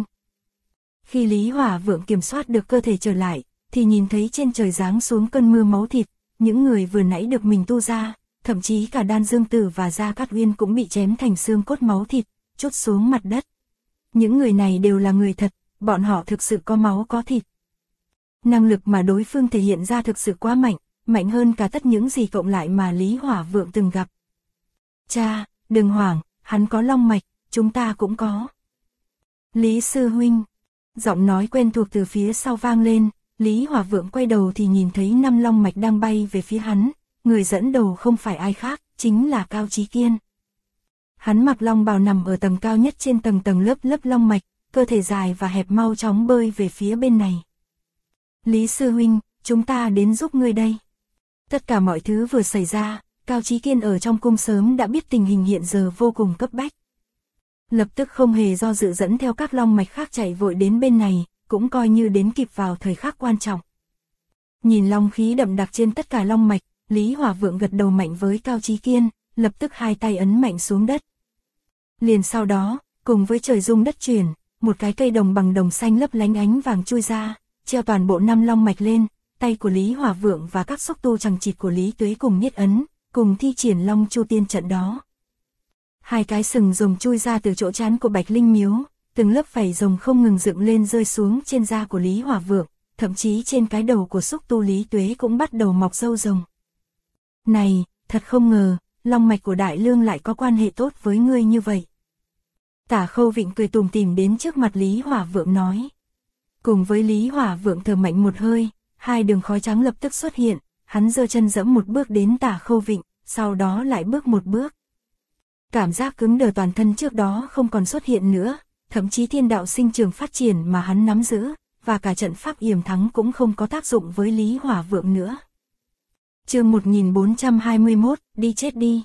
Khi Lý Hỏa Vượng kiểm soát được cơ thể trở lại, thì nhìn thấy trên trời giáng xuống cơn mưa máu thịt, những người vừa nãy được mình tu ra, thậm chí cả Đan Dương Tử và Gia Cát Uyên cũng bị chém thành xương cốt máu thịt, trút xuống mặt đất. Những người này đều là người thật, bọn họ thực sự có máu có thịt. Năng lực mà đối phương thể hiện ra thực sự quá mạnh, mạnh hơn cả tất những gì cộng lại mà Lý Hỏa Vượng từng gặp. Cha, đừng hoảng, hắn có long mạch, chúng ta cũng có. Lý sư huynh, giọng nói quen thuộc từ phía sau vang lên, Lý Hỏa Vượng quay đầu thì nhìn thấy 5 long mạch đang bay về phía hắn, người dẫn đầu không phải ai khác, chính là Cao Chí Kiên. Hắn mặc long bào nằm ở tầng cao nhất trên tầng lớp long mạch, cơ thể dài và hẹp mau chóng bơi về phía bên này. Lý sư huynh, chúng ta đến giúp ngươi đây. Tất cả mọi thứ vừa xảy ra, Cao Chí Kiên ở trong cung sớm đã biết tình hình hiện giờ vô cùng cấp bách. Lập tức không hề do dự dẫn theo các long mạch khác chạy vội đến bên này, cũng coi như đến kịp vào thời khắc quan trọng. Nhìn long khí đậm đặc trên tất cả long mạch, Lý Hỏa Vượng gật đầu mạnh với Cao Chí Kiên, lập tức hai tay ấn mạnh xuống đất. Liền sau đó, cùng với trời rung đất chuyển, một cái cây đồng bằng đồng xanh lấp lánh ánh vàng chui ra, treo toàn bộ 5 long mạch lên, tay của Lý Hỏa Vượng và các xúc tu chằng chịt của Lý Tuế cùng niết ấn, cùng thi triển Long Chu Tiên trận đó. Hai cái sừng rồng chui ra từ chỗ trán của Bạch Linh Miếu, từng lớp vảy rồng không ngừng dựng lên rơi xuống trên da của Lý Hỏa Vượng, thậm chí trên cái đầu của xúc tu Lý Tuế cũng bắt đầu mọc râu rồng. Này, thật không ngờ, long mạch của Đại Lương lại có quan hệ tốt với ngươi như vậy. Tả Khâu Vịnh cười tủm tỉm đến trước mặt Lý Hỏa Vượng nói. Cùng với Lý Hỏa Vượng thở mạnh một hơi, hai đường khói trắng lập tức xuất hiện, hắn giơ chân dẫm một bước đến Tả Khâu Vịnh, sau đó lại bước một bước. Cảm giác cứng đờ toàn thân trước đó không còn xuất hiện nữa, thậm chí thiên đạo sinh trường phát triển mà hắn nắm giữ, và cả trận pháp yểm thắng cũng không có tác dụng với Lý Hỏa Vượng nữa. Chương 1421, đi chết đi.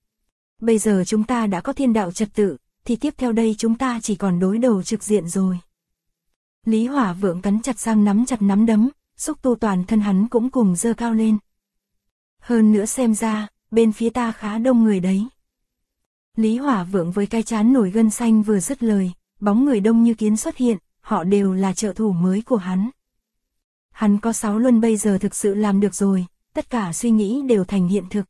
Bây giờ chúng ta đã có thiên đạo trật tự, thì tiếp theo đây chúng ta chỉ còn đối đầu trực diện rồi. Lý Hỏa Vượng cắn chặt răng nắm chặt nắm đấm, xúc tu toàn thân hắn cũng cùng giơ cao lên. Hơn nữa xem ra, bên phía ta khá đông người đấy. Lý Hỏa Vượng với cái trán nổi gân xanh vừa dứt lời, bóng người đông như kiến xuất hiện, họ đều là trợ thủ mới của hắn. Hắn có 6 luân bây giờ thực sự làm được rồi, tất cả suy nghĩ đều thành hiện thực.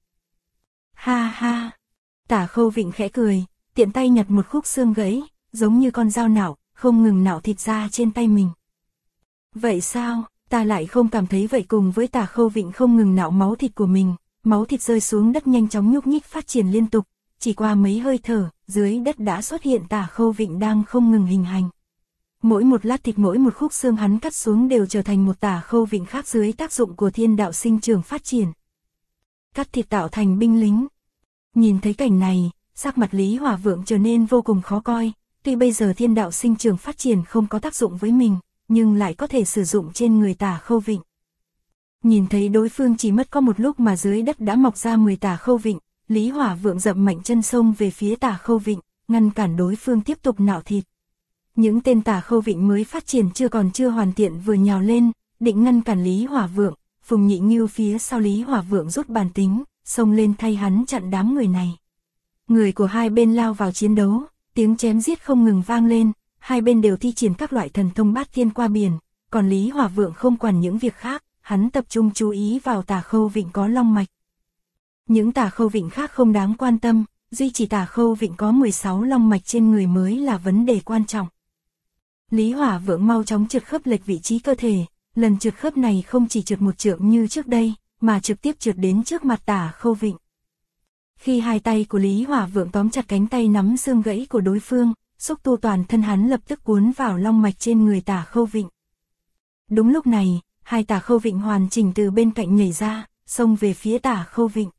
Ha ha! Tả Khâu Vịnh khẽ cười, tiện tay nhặt một khúc xương gãy, giống như con dao nạo, không ngừng nạo thịt ra trên tay mình. Vậy sao, ta lại không cảm thấy vậy. Cùng với Tả Khâu Vịnh không ngừng nạo máu thịt của mình, máu thịt rơi xuống đất nhanh chóng nhúc nhích phát triển liên tục, chỉ qua mấy hơi thở, dưới đất đã xuất hiện Tả Khâu Vịnh đang không ngừng hình hành. Mỗi một lát thịt, mỗi một khúc xương hắn cắt xuống đều trở thành một Tả Khâu Vịnh khác dưới tác dụng của thiên đạo sinh trưởng phát triển. Cắt thịt tạo thành binh lính. Nhìn thấy cảnh này, sắc mặt Lý Hỏa Vượng trở nên vô cùng khó coi, tuy bây giờ thiên đạo sinh trưởng phát triển không có tác dụng với mình, nhưng lại có thể sử dụng trên người Tả Khâu Vịnh. Nhìn thấy đối phương chỉ mất có một lúc mà dưới đất đã mọc ra 10 Tả Khâu Vịnh, Lý Hỏa Vượng dậm mạnh chân xông về phía Tả Khâu Vịnh, ngăn cản đối phương tiếp tục nạo thịt. Những tên Tả Khâu Vịnh mới phát triển chưa hoàn thiện vừa nhào lên, định ngăn cản Lý Hỏa Vượng, Phùng Nhị Ngưu phía sau Lý Hỏa Vượng rút bản tính, xông lên thay hắn chặn đám người này. Người của hai bên lao vào chiến đấu, tiếng chém giết không ngừng vang lên, hai bên đều thi triển các loại thần thông bát thiên qua biển, còn Lý Hỏa Vượng không quản những việc khác, hắn tập trung chú ý vào Tả Khâu Vịnh có long mạch. Những Tả Khâu Vịnh khác không đáng quan tâm, duy chỉ Tả Khâu Vịnh có 16 long mạch trên người mới là vấn đề quan trọng. Lý Hỏa Vượng mau chóng trượt khớp lệch vị trí cơ thể, lần trượt khớp này không chỉ trượt một trượng như trước đây, mà trực tiếp trượt đến trước mặt Tả Khâu Vịnh. Khi hai tay của Lý Hỏa Vượng tóm chặt cánh tay nắm xương gãy của đối phương, xúc tu toàn thân hắn lập tức cuốn vào long mạch trên người Tả Khâu Vịnh. Đúng lúc này, hai Tả Khâu Vịnh hoàn chỉnh từ bên cạnh nhảy ra, xông về phía Tả Khâu Vịnh.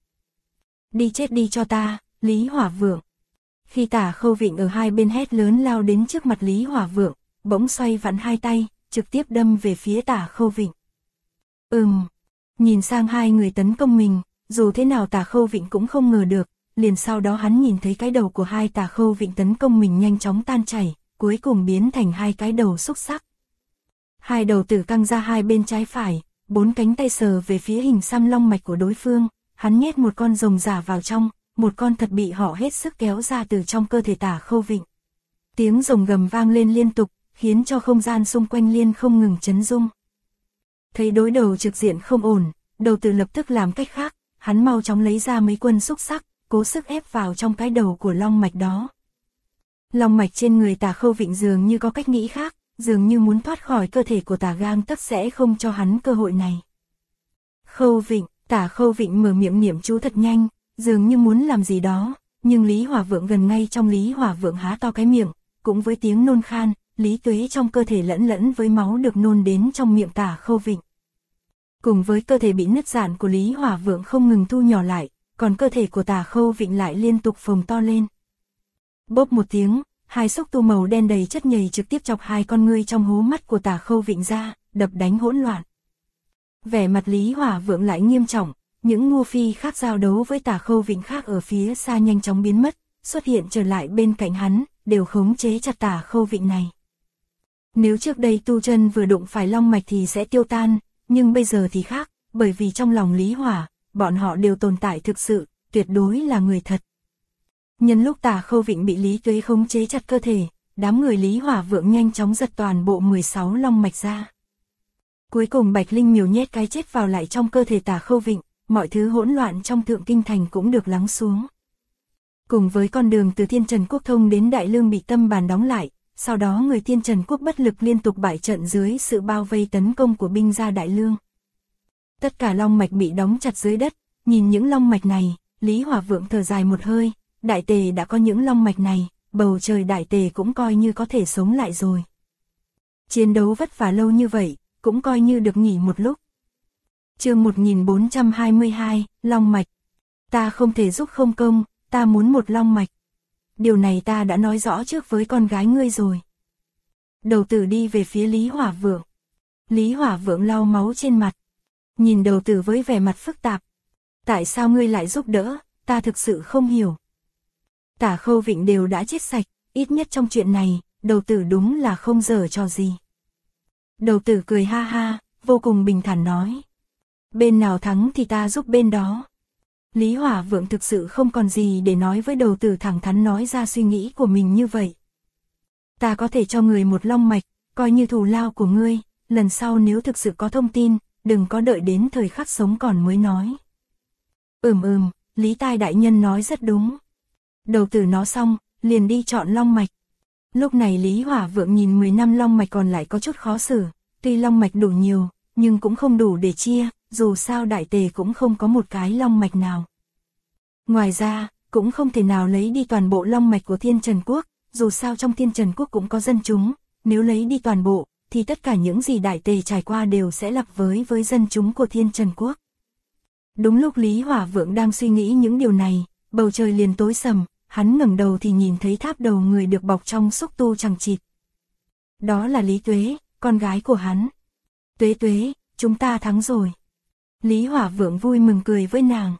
Đi chết đi cho ta, Lý Hỏa Vượng. Khi Tả Khâu Vịnh ở hai bên hét lớn lao đến trước mặt Lý Hỏa Vượng, bỗng xoay vặn hai tay, trực tiếp đâm về phía Tả Khâu Vịnh. Nhìn sang hai người tấn công mình, dù thế nào Tả Khâu Vịnh cũng không ngờ được, liền sau đó hắn nhìn thấy cái đầu của hai Tả Khâu Vịnh tấn công mình nhanh chóng tan chảy, cuối cùng biến thành hai cái đầu xúc sắc. Hai đầu tử căng ra hai bên trái phải, 4 cánh tay sờ về phía hình xăm long mạch của đối phương, hắn nhét một con rồng giả vào trong, một con thật bị họ hết sức kéo ra từ trong cơ thể Tả Khâu Vịnh. Tiếng rồng gầm vang lên liên tục, khiến cho không gian xung quanh liên không ngừng chấn rung. Thấy đối đầu trực diện không ổn, đầu tử lập tức làm cách khác, hắn mau chóng lấy ra mấy quân xúc sắc, cố sức ép vào trong cái đầu của long mạch đó. Long mạch trên người Tả Khâu Vịnh dường như có cách nghĩ khác, dường như muốn thoát khỏi cơ thể của Tả Gang Tấc sẽ không cho hắn cơ hội này. Khâu Vịnh, Tả Khâu Vịnh mở miệng niệm chú thật nhanh, dường như muốn làm gì đó, nhưng Lý Hỏa Vượng gần ngay trong Lý Hỏa Vượng há to cái miệng, cũng với tiếng nôn khan, lý tuế trong cơ thể lẫn lẫn với máu được nôn đến trong miệng Tả Khâu Vịnh. Cùng với cơ thể bị nứt rạn của Lý Hỏa Vượng không ngừng thu nhỏ lại, còn cơ thể của Tả Khâu Vịnh lại liên tục phồng to lên. Bốp một tiếng, hai xúc tu màu đen đầy chất nhầy trực tiếp chọc hai con ngươi trong hố mắt của Tả Khâu Vịnh ra, đập đánh hỗn loạn. Vẻ mặt Lý Hỏa Vượng lại nghiêm trọng, những ngu phi khác giao đấu với Tả Khâu Vịnh khác ở phía xa nhanh chóng biến mất, xuất hiện trở lại bên cạnh hắn, đều khống chế chặt Tả Khâu Vịnh này. Nếu trước đây tu chân vừa đụng phải long mạch thì sẽ tiêu tan, nhưng bây giờ thì khác, bởi vì trong lòng Lý Hỏa, bọn họ đều tồn tại thực sự, tuyệt đối là người thật. Nhân lúc Tả Khâu Vịnh bị Lý Tuế khống chế chặt cơ thể, đám người Lý Hỏa Vượng nhanh chóng giật toàn bộ 16 long mạch ra. Cuối cùng Bạch Linh Miểu nhét cái chết vào lại trong cơ thể Tả Khâu Vịnh, mọi thứ hỗn loạn trong Thượng Kinh Thành cũng được lắng xuống. Cùng với con đường từ Thiên Trần Quốc thông đến Đại Lương bị Tâm Bàn đóng lại, sau đó người Thiên Trần Quốc bất lực liên tục bại trận dưới sự bao vây tấn công của binh gia Đại Lương. Tất cả long mạch bị đóng chặt dưới đất, nhìn những long mạch này, Lý Hỏa Vượng thở dài một hơi, Đại Tề đã có những long mạch này, bầu trời Đại Tề cũng coi như có thể sống lại rồi. Chiến đấu vất vả lâu như vậy, cũng coi như được nghỉ một lúc. Chương 1422, long mạch. Ta không thể giúp không công, ta muốn một long mạch. Điều này ta đã nói rõ trước với con gái ngươi rồi. Đầu tử đi về phía Lý Hỏa Vượng. Lý Hỏa Vượng lau máu trên mặt. Nhìn đầu tử với vẻ mặt phức tạp. Tại sao ngươi lại giúp đỡ, ta thực sự không hiểu. Tả Khâu Vịnh đều đã chết sạch, ít nhất trong chuyện này, đầu tử đúng là không giở trò gì. Đầu tử cười ha ha, vô cùng bình thản nói. Bên nào thắng thì ta giúp bên đó. Lý Hỏa Vượng thực sự không còn gì để nói với đầu tử, thẳng thắn nói ra suy nghĩ của mình như vậy. Ta có thể cho người một long mạch, coi như thù lao của ngươi, lần sau nếu thực sự có thông tin, đừng có đợi đến thời khắc sống còn mới nói. Lý Tai đại nhân nói rất đúng. Đầu tử nói xong, liền đi chọn long mạch. Lúc này Lý Hỏa Vượng nhìn 10 năm long mạch còn lại có chút khó xử, tuy long mạch đủ nhiều, nhưng cũng không đủ để chia, dù sao đại tề cũng không có một cái long mạch nào. Ngoài ra, cũng không thể nào lấy đi toàn bộ long mạch của Thiên Trần Quốc, dù sao trong Thiên Trần Quốc cũng có dân chúng, nếu lấy đi toàn bộ, thì tất cả những gì đại tề trải qua đều sẽ lặp với dân chúng của Thiên Trần Quốc. Đúng lúc Lý Hỏa Vượng đang suy nghĩ những điều này, bầu trời liền tối sầm, hắn ngẩng đầu thì nhìn thấy tháp đầu người được bọc trong xúc tu chằng chịt. Đó là Lý Tuế, con gái của hắn. Tuế Tuế, chúng ta thắng rồi. Lý Hỏa Vượng vui mừng cười với nàng.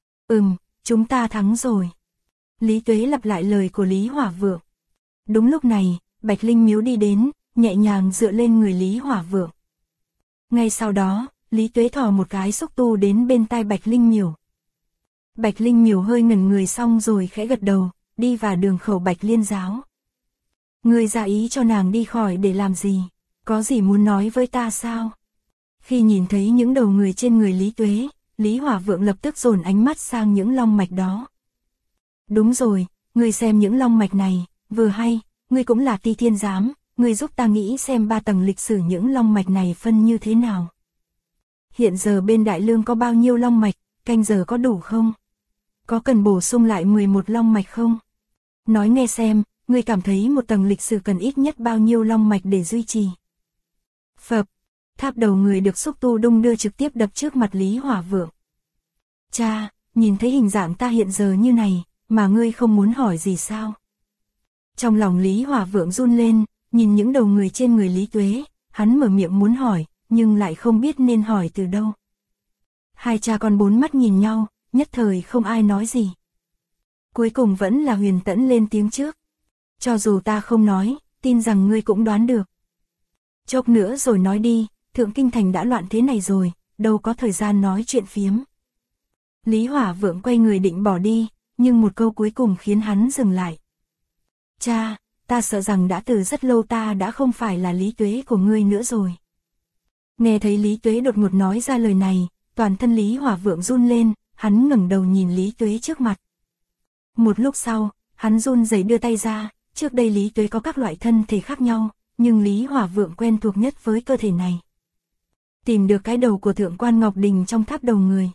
Chúng ta thắng rồi. Lý Tuế lặp lại lời của Lý Hỏa Vượng. Đúng lúc này, Bạch Linh Miếu đi đến, nhẹ nhàng dựa lên người Lý Hỏa Vượng. Ngay sau đó, Lý Tuế thò một cái xúc tu đến bên tai Bạch Linh Miểu. Bạch Linh Miểu hơi ngẩn người xong rồi khẽ gật đầu, đi vào đường khẩu Bạch Liên giáo. Ngươi ra ý cho nàng đi khỏi để làm gì? Có gì muốn nói với ta sao? Khi nhìn thấy những đầu người trên người Lý Tuế, Lý Hỏa Vượng lập tức dồn ánh mắt sang những long mạch đó. Đúng rồi, ngươi xem những long mạch này, vừa hay, ngươi cũng là Ti Thiên Giám, ngươi giúp ta nghĩ xem 3 tầng lịch sử những long mạch này phân như thế nào. Hiện giờ bên Đại Lương có bao nhiêu long mạch, canh giờ có đủ không? Có cần bổ sung lại 11 long mạch không? Nói nghe xem, ngươi cảm thấy một tầng lịch sử cần ít nhất bao nhiêu long mạch để duy trì? Phập, tháp đầu người được xúc tu đung đưa trực tiếp đập trước mặt Lý Hỏa Vượng. Cha, nhìn thấy hình dạng ta hiện giờ như này, mà ngươi không muốn hỏi gì sao? Trong lòng Lý Hỏa Vượng run lên, nhìn những đầu người trên người Lý Tuế, hắn mở miệng muốn hỏi, nhưng lại không biết nên hỏi từ đâu. Hai cha con bốn mắt nhìn nhau, nhất thời không ai nói gì. Cuối cùng vẫn là Huyền Tẫn lên tiếng trước. Cho dù ta không nói, tin rằng ngươi cũng đoán được. Chốc nữa rồi nói đi, Thượng Kinh Thành đã loạn thế này rồi, đâu có thời gian nói chuyện phiếm. Lý Hỏa Vượng quay người định bỏ đi, nhưng một câu cuối cùng khiến hắn dừng lại. Cha, ta sợ rằng đã từ rất lâu ta đã không phải là Lý Tuế của ngươi nữa rồi. Nghe thấy Lý Tuế đột ngột nói ra lời này, toàn thân Lý Hỏa Vượng run lên, hắn ngẩng đầu nhìn Lý Tuế trước mặt. Một lúc sau, hắn run rẩy đưa tay ra, trước đây Lý Tuế có các loại thân thể khác nhau, nhưng Lý Hỏa Vượng quen thuộc nhất với cơ thể này. Tìm được cái đầu của Thượng quan Ngọc Đình trong tháp đầu người.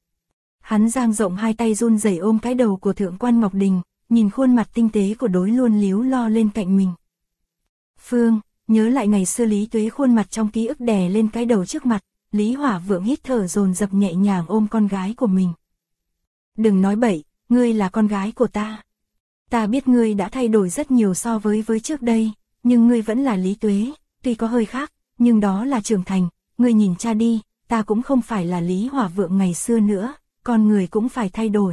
Hắn dang rộng hai tay run rẩy ôm cái đầu của Thượng quan Ngọc Đình, nhìn khuôn mặt tinh tế của đối luôn líu lo lên cạnh mình. Phương, nhớ lại ngày xưa Lý Tuế khuôn mặt trong ký ức đè lên cái đầu trước mặt, Lý Hỏa Vượng hít thở dồn dập nhẹ nhàng ôm con gái của mình. Đừng nói bậy, ngươi là con gái của ta. Ta biết ngươi đã thay đổi rất nhiều so với trước đây, nhưng ngươi vẫn là Lý Tuế, tuy có hơi khác, nhưng đó là trưởng thành, ngươi nhìn cha đi, ta cũng không phải là Lý Hỏa Vượng ngày xưa nữa, con người cũng phải thay đổi.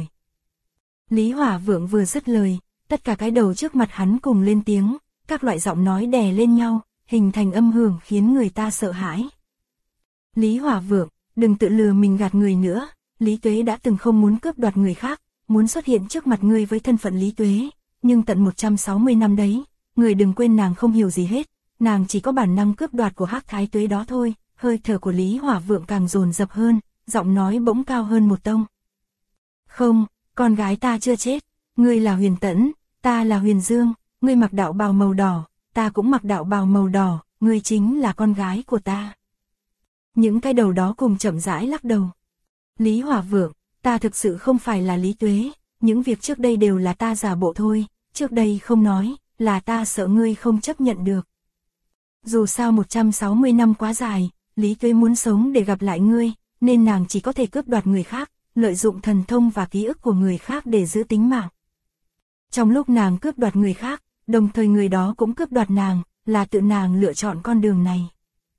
Lý Hỏa Vượng vừa dứt lời, tất cả cái đầu trước mặt hắn cùng lên tiếng, các loại giọng nói đè lên nhau, hình thành âm hưởng khiến người ta sợ hãi. Lý Hỏa Vượng, đừng tự lừa mình gạt người nữa, Lý Tuế đã từng không muốn cướp đoạt người khác, muốn xuất hiện trước mặt ngươi với thân phận Lý Tuế, nhưng tận 160 năm đấy, người đừng quên nàng không hiểu gì hết, nàng chỉ có bản năng cướp đoạt của Hắc Thái Tuế đó thôi. Hơi thở của Lý Hỏa Vượng càng dồn dập hơn, giọng nói bỗng cao hơn một tông. Không, con gái ta chưa chết, ngươi là Huyền Tẫn, ta là Huyền Dương, ngươi mặc đạo bào màu đỏ, ta cũng mặc đạo bào màu đỏ, ngươi chính là con gái của ta. Những cái đầu đó cùng chậm rãi lắc đầu. Lý Hỏa Vượng, ta thực sự không phải là Lý Tuế, những việc trước đây đều là ta giả bộ thôi, trước đây không nói, là ta sợ ngươi không chấp nhận được. Dù sao 160 năm quá dài, Lý Tuế muốn sống để gặp lại ngươi, nên nàng chỉ có thể cướp đoạt người khác, lợi dụng thần thông và ký ức của người khác để giữ tính mạng. Trong lúc nàng cướp đoạt người khác, đồng thời người đó cũng cướp đoạt nàng, là tự nàng lựa chọn con đường này.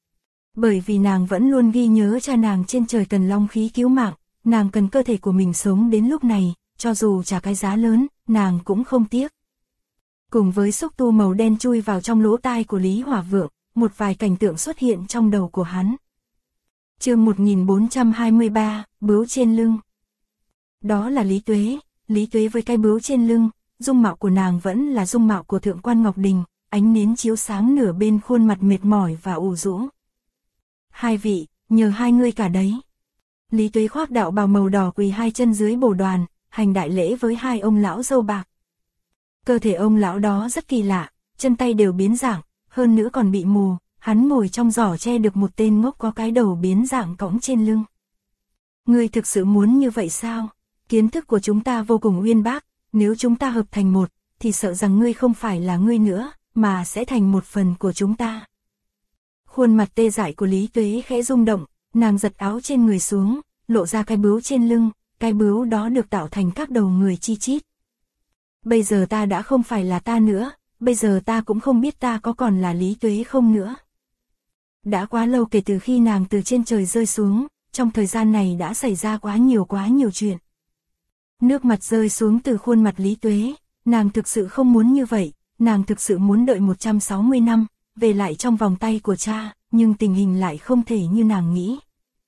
Bởi vì nàng vẫn luôn ghi nhớ cha nàng trên trời cần long khí cứu mạng, nàng cần cơ thể của mình sống đến lúc này, cho dù trả cái giá lớn, nàng cũng không tiếc. Cùng với xúc tu màu đen chui vào trong lỗ tai của Lý Hỏa Vượng, một vài cảnh tượng xuất hiện trong đầu của hắn. Chương 1423, bướu trên lưng. Đó là Lý Tuế với cái bướu trên lưng, dung mạo của nàng vẫn là dung mạo của thượng quan Ngọc Đình, ánh nến chiếu sáng nửa bên khuôn mặt mệt mỏi và ủ rũ. Hai vị, nhờ hai ngươi cả đấy. Lý Tuế khoác đạo bào màu đỏ quỳ hai chân dưới bồ đoàn, hành đại lễ với hai ông lão râu bạc. Cơ thể ông lão đó rất kỳ lạ, chân tay đều biến dạng, hơn nữa còn bị mù, hắn ngồi trong giỏ tre được một tên ngốc có cái đầu biến dạng cõng trên lưng. Ngươi thực sự muốn như vậy sao? Kiến thức của chúng ta vô cùng uyên bác, nếu chúng ta hợp thành một, thì sợ rằng ngươi không phải là ngươi nữa, mà sẽ thành một phần của chúng ta. Khuôn mặt tê dại của Lý Tuế khẽ rung động, nàng giật áo trên người xuống, lộ ra cái bướu trên lưng, cái bướu đó được tạo thành các đầu người chi chít. Bây giờ ta đã không phải là ta nữa, bây giờ ta cũng không biết ta có còn là Lý Tuế không nữa. Đã quá lâu kể từ khi nàng từ trên trời rơi xuống, trong thời gian này đã xảy ra quá nhiều chuyện. Nước mặt rơi xuống từ khuôn mặt Lý Tuế, nàng thực sự không muốn như vậy, nàng thực sự muốn đợi 160 năm, về lại trong vòng tay của cha, nhưng tình hình lại không thể như nàng nghĩ.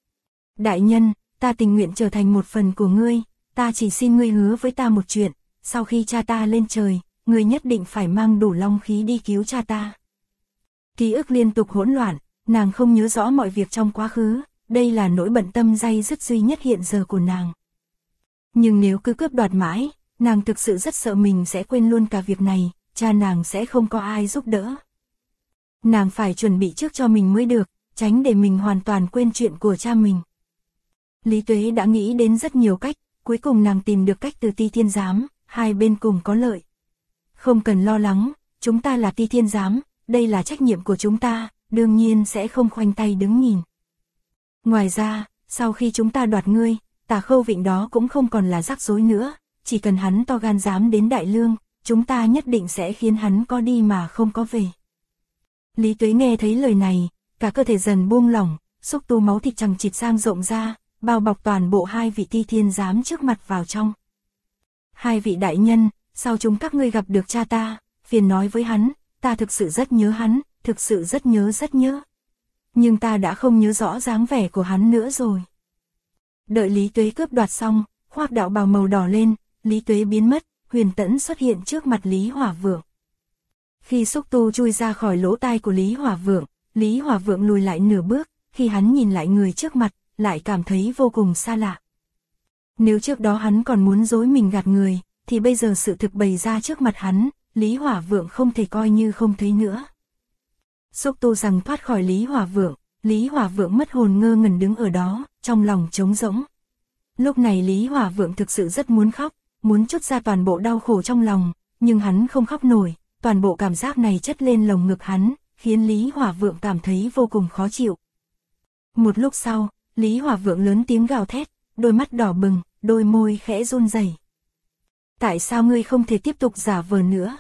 Đại nhân, ta tình nguyện trở thành một phần của ngươi, ta chỉ xin ngươi hứa với ta một chuyện, sau khi cha ta lên trời, ngươi nhất định phải mang đủ long khí đi cứu cha ta. Ký ức liên tục hỗn loạn, nàng không nhớ rõ mọi việc trong quá khứ, đây là nỗi bận tâm day dứt duy nhất hiện giờ của nàng. Nhưng nếu cứ cướp đoạt mãi, nàng thực sự rất sợ mình sẽ quên luôn cả việc này, cha nàng sẽ không có ai giúp đỡ. Nàng phải chuẩn bị trước cho mình mới được, tránh để mình hoàn toàn quên chuyện của cha mình. Lý Tuế đã nghĩ đến rất nhiều cách, cuối cùng nàng tìm được cách từ Ti Thiên Giám, hai bên cùng có lợi. Không cần lo lắng, chúng ta là Ti Thiên Giám, đây là trách nhiệm của chúng ta, đương nhiên sẽ không khoanh tay đứng nhìn. Ngoài ra, sau khi chúng ta đoạt ngươi, Tả Khâu Vịnh đó cũng không còn là rắc rối nữa, chỉ cần hắn to gan dám đến Đại Lương, chúng ta nhất định sẽ khiến hắn có đi mà không có về. Lý Tuế nghe thấy lời này, cả cơ thể dần buông lỏng, xúc tu máu thịt chằng chịt sang rộng ra, bao bọc toàn bộ hai vị Ti Thiên Giám trước mặt vào trong. Hai vị đại nhân, sau chúng các ngươi gặp được cha ta, phiền nói với hắn, ta thực sự rất nhớ hắn, thực sự rất nhớ. Nhưng ta đã không nhớ rõ dáng vẻ của hắn nữa rồi. Đợi Lý Tuế cướp đoạt xong, khoác đạo bào màu đỏ lên, Lý Tuế biến mất, Huyền Tẫn xuất hiện trước mặt Lý Hỏa Vượng. Khi xúc tu chui ra khỏi lỗ tai của Lý Hỏa Vượng lùi lại nửa bước, khi hắn nhìn lại người trước mặt, lại cảm thấy vô cùng xa lạ. Nếu trước đó hắn còn muốn dối mình gạt người, thì bây giờ sự thực bày ra trước mặt hắn, Lý Hỏa Vượng không thể coi như không thấy nữa. Xúc tu rằng thoát khỏi Lý Hỏa Vượng mất hồn ngơ ngẩn đứng ở đó, trong lòng trống rỗng. Lúc này Lý Hỏa Vượng thực sự rất muốn khóc, muốn trút ra toàn bộ đau khổ trong lòng, nhưng hắn không khóc nổi, toàn bộ cảm giác này chất lên lồng ngực hắn, khiến Lý Hỏa Vượng cảm thấy vô cùng khó chịu. Một lúc sau, Lý Hỏa Vượng lớn tiếng gào thét, đôi mắt đỏ bừng, đôi môi khẽ run rẩy. Tại sao ngươi không thể tiếp tục giả vờ nữa?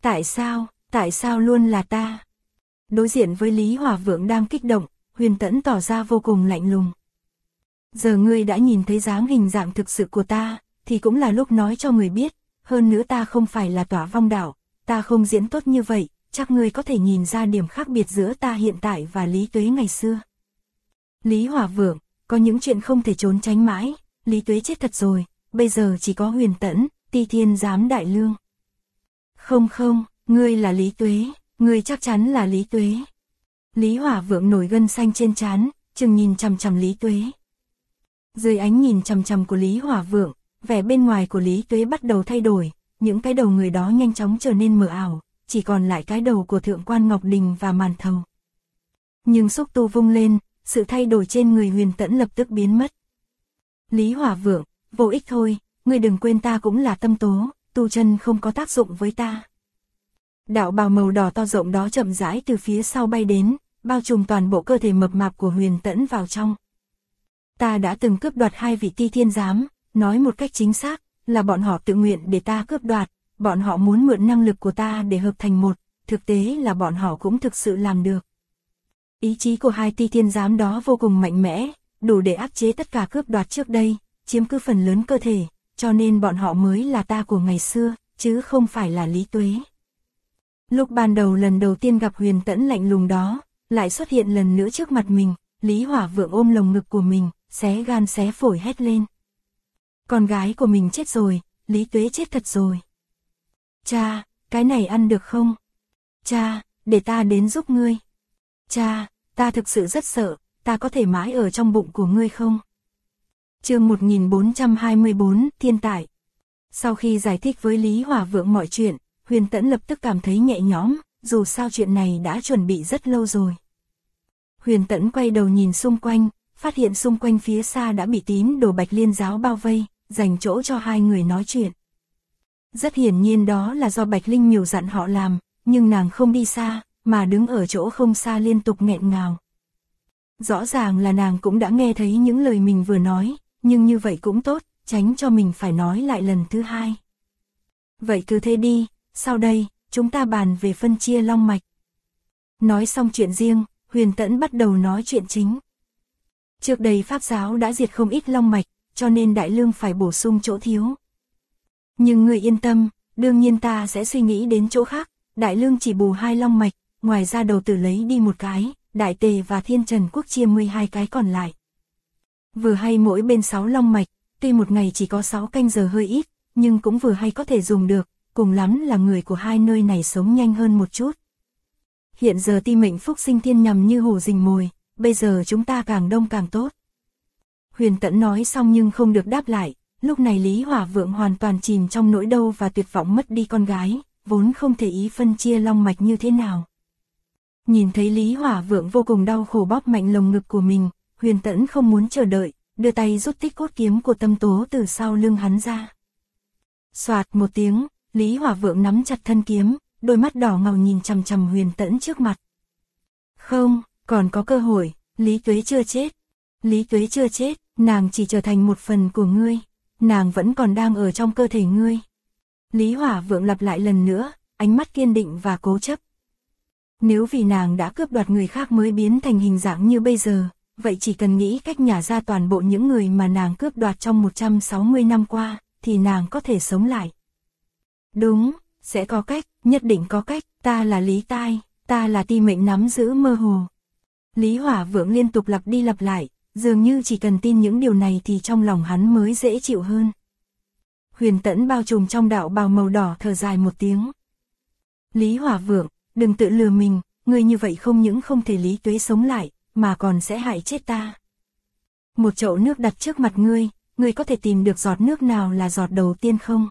Tại sao luôn là ta? Đối diện với Lý Hỏa Vượng đang kích động, Huyền Tẫn tỏ ra vô cùng lạnh lùng. Giờ ngươi đã nhìn thấy dáng hình dạng thực sự của ta, thì cũng là lúc nói cho người biết, hơn nữa ta không phải là Tỏa Vong Đạo, ta không diễn tốt như vậy, chắc ngươi có thể nhìn ra điểm khác biệt giữa ta hiện tại và Lý Tuế ngày xưa. Lý Hỏa Vượng, có những chuyện không thể trốn tránh mãi, Lý Tuế chết thật rồi, bây giờ chỉ có Huyền Tẫn, Ti Thiên Giám Đại Lương. Không, ngươi là Lý Tuế, ngươi chắc chắn là Lý Tuế. Lý Hỏa Vượng nổi gân xanh trên trán, chừng nhìn chằm chằm Lý Tuế. Dưới ánh nhìn chằm chằm của Lý Hỏa Vượng, vẻ bên ngoài của Lý Tuế bắt đầu thay đổi, những cái đầu người đó nhanh chóng trở nên mờ ảo, chỉ còn lại cái đầu của Thượng quan Ngọc Đình và Màn Thầu. Nhưng xúc tu vung lên, sự thay đổi trên người Huyền Tẫn lập tức biến mất. Lý Hỏa Vượng, vô ích thôi, ngươi đừng quên ta cũng là tâm tố, tu chân không có tác dụng với ta. Đạo bào màu đỏ to rộng đó chậm rãi từ phía sau bay đến, bao trùm toàn bộ cơ thể mập mạp của Huyền Tẫn vào trong. Ta đã từng cướp đoạt hai vị Ti Thiên Giám, nói một cách chính xác, là bọn họ tự nguyện để ta cướp đoạt, bọn họ muốn mượn năng lực của ta để hợp thành một, thực tế là bọn họ cũng thực sự làm được. Ý chí của hai Ti Thiên Giám đó vô cùng mạnh mẽ, đủ để áp chế tất cả cướp đoạt trước đây, chiếm cứ phần lớn cơ thể, cho nên bọn họ mới là ta của ngày xưa, chứ không phải là Lý Tuế. Lúc ban đầu lần đầu tiên gặp Huyền Tẫn lạnh lùng đó, lại xuất hiện lần nữa trước mặt mình, Lý Hỏa Vượng ôm lồng ngực của mình, xé gan xé phổi hét lên. con gái của mình chết rồi, Lý Tuế chết thật rồi. Cha, cái này ăn được không? Cha, để ta đến giúp ngươi. Cha, ta thực sự rất sợ, ta có thể mãi ở trong bụng của ngươi không? Chương 1424, Thiên Tài. Sau khi giải thích với Lý Hỏa Vượng mọi chuyện, Huyền Tẫn lập tức cảm thấy nhẹ nhõm, dù sao chuyện này đã chuẩn bị rất lâu rồi. Huyền Tẫn quay đầu nhìn xung quanh, phát hiện xung quanh phía xa đã bị tín đồ Bạch Liên giáo bao vây, dành chỗ cho hai người nói chuyện. Rất hiển nhiên đó là do Bạch Linh Miểu dặn họ làm, nhưng nàng không đi xa, mà đứng ở chỗ không xa liên tục nghẹn ngào. Rõ ràng là nàng cũng đã nghe thấy những lời mình vừa nói, nhưng như vậy cũng tốt, tránh cho mình phải nói lại lần thứ hai. Vậy cứ thế đi, sau đây, chúng ta bàn về phân chia long mạch. Nói xong chuyện riêng, Huyền Tẫn bắt đầu nói chuyện chính. Trước đây Pháp giáo đã diệt không ít long mạch, cho nên Đại Lương phải bổ sung chỗ thiếu. Nhưng người yên tâm, đương nhiên ta sẽ suy nghĩ đến chỗ khác, Đại Lương chỉ bù 2 long mạch, ngoài ra đầu tử lấy đi một cái, Đại Tề và Thiên Trần Quốc chia 12 cái còn lại. Vừa hay mỗi bên 6 long mạch, tuy một ngày chỉ có 6 canh giờ hơi ít, nhưng cũng vừa hay có thể dùng được, cùng lắm là người của hai nơi này sống nhanh hơn một chút. Hiện giờ ti mệnh phúc sinh thiên nhằm như hổ rình mồi, bây giờ chúng ta càng đông càng tốt. Huyền Tẫn nói xong nhưng không được đáp lại, lúc này Lý Hỏa Vượng hoàn toàn chìm trong nỗi đau và tuyệt vọng mất đi con gái, vốn không thể ý phân chia long mạch như thế nào. Nhìn thấy Lý Hỏa Vượng vô cùng đau khổ bóp mạnh lồng ngực của mình, Huyền Tẫn không muốn chờ đợi, đưa tay rút tích cốt kiếm của Tâm Tố từ sau lưng hắn ra. Soạt một tiếng, Lý Hỏa Vượng nắm chặt thân kiếm, đôi mắt đỏ ngầu nhìn chằm chằm Huyền Tẫn trước mặt. Không, còn có cơ hội, Lý Tuế chưa chết. Lý Tuế chưa chết, nàng chỉ trở thành một phần của ngươi, nàng vẫn còn đang ở trong cơ thể ngươi. Lý Hỏa Vượng lặp lại lần nữa, ánh mắt kiên định và cố chấp. Nếu vì nàng đã cướp đoạt người khác mới biến thành hình dạng như bây giờ, vậy chỉ cần nghĩ cách nhả ra toàn bộ những người mà nàng cướp đoạt trong 160 năm qua, thì nàng có thể sống lại. Đúng, sẽ có cách, nhất định có cách, ta là Lý Tai, ta là ti mệnh nắm giữ mơ hồ. Lý Hỏa Vượng liên tục lặp đi lặp lại, dường như chỉ cần tin những điều này thì trong lòng hắn mới dễ chịu hơn. Huyền Tẫn bao trùm trong đạo bào màu đỏ thở dài một tiếng. Lý Hỏa Vượng, đừng tự lừa mình, ngươi như vậy không những không thể Lý Tuế sống lại, mà còn sẽ hại chết ta. Một chậu nước đặt trước mặt ngươi có thể tìm được giọt nước nào là giọt đầu tiên không?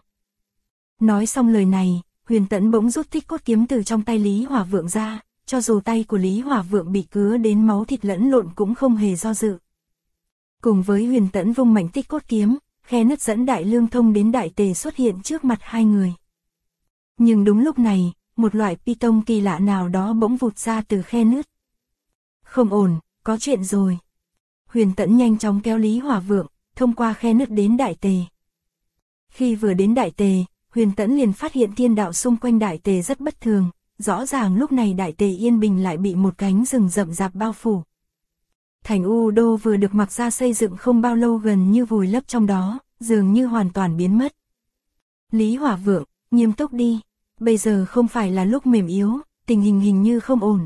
Nói xong lời này, Huyền Tẫn bỗng rút tích cốt kiếm từ trong tay Lý Hỏa Vượng ra, cho dù tay của Lý Hỏa Vượng bị cứa đến máu thịt lẫn lộn cũng không hề do dự. Cùng với Huyền Tẫn vung mạnh tích cốt kiếm, khe nứt dẫn Đại Lương thông đến Đại Tề xuất hiện trước mặt hai người. Nhưng đúng lúc này, một loại python kỳ lạ nào đó bỗng vụt ra từ khe nứt. Không ổn, có chuyện rồi. Huyền Tẫn nhanh chóng kéo Lý Hỏa Vượng, thông qua khe nứt đến Đại Tề. Khi vừa đến Đại Tề, Huyền Tẫn liền phát hiện thiên đạo xung quanh Đại Tề rất bất thường, rõ ràng lúc này Đại Tề yên bình lại bị một cánh rừng rậm rạp bao phủ. Thành U Đô vừa được mặc ra xây dựng không bao lâu gần như vùi lấp trong đó, dường như hoàn toàn biến mất. Lý Hỏa Vượng, nghiêm túc đi, bây giờ không phải là lúc mềm yếu, tình hình hình như không ổn.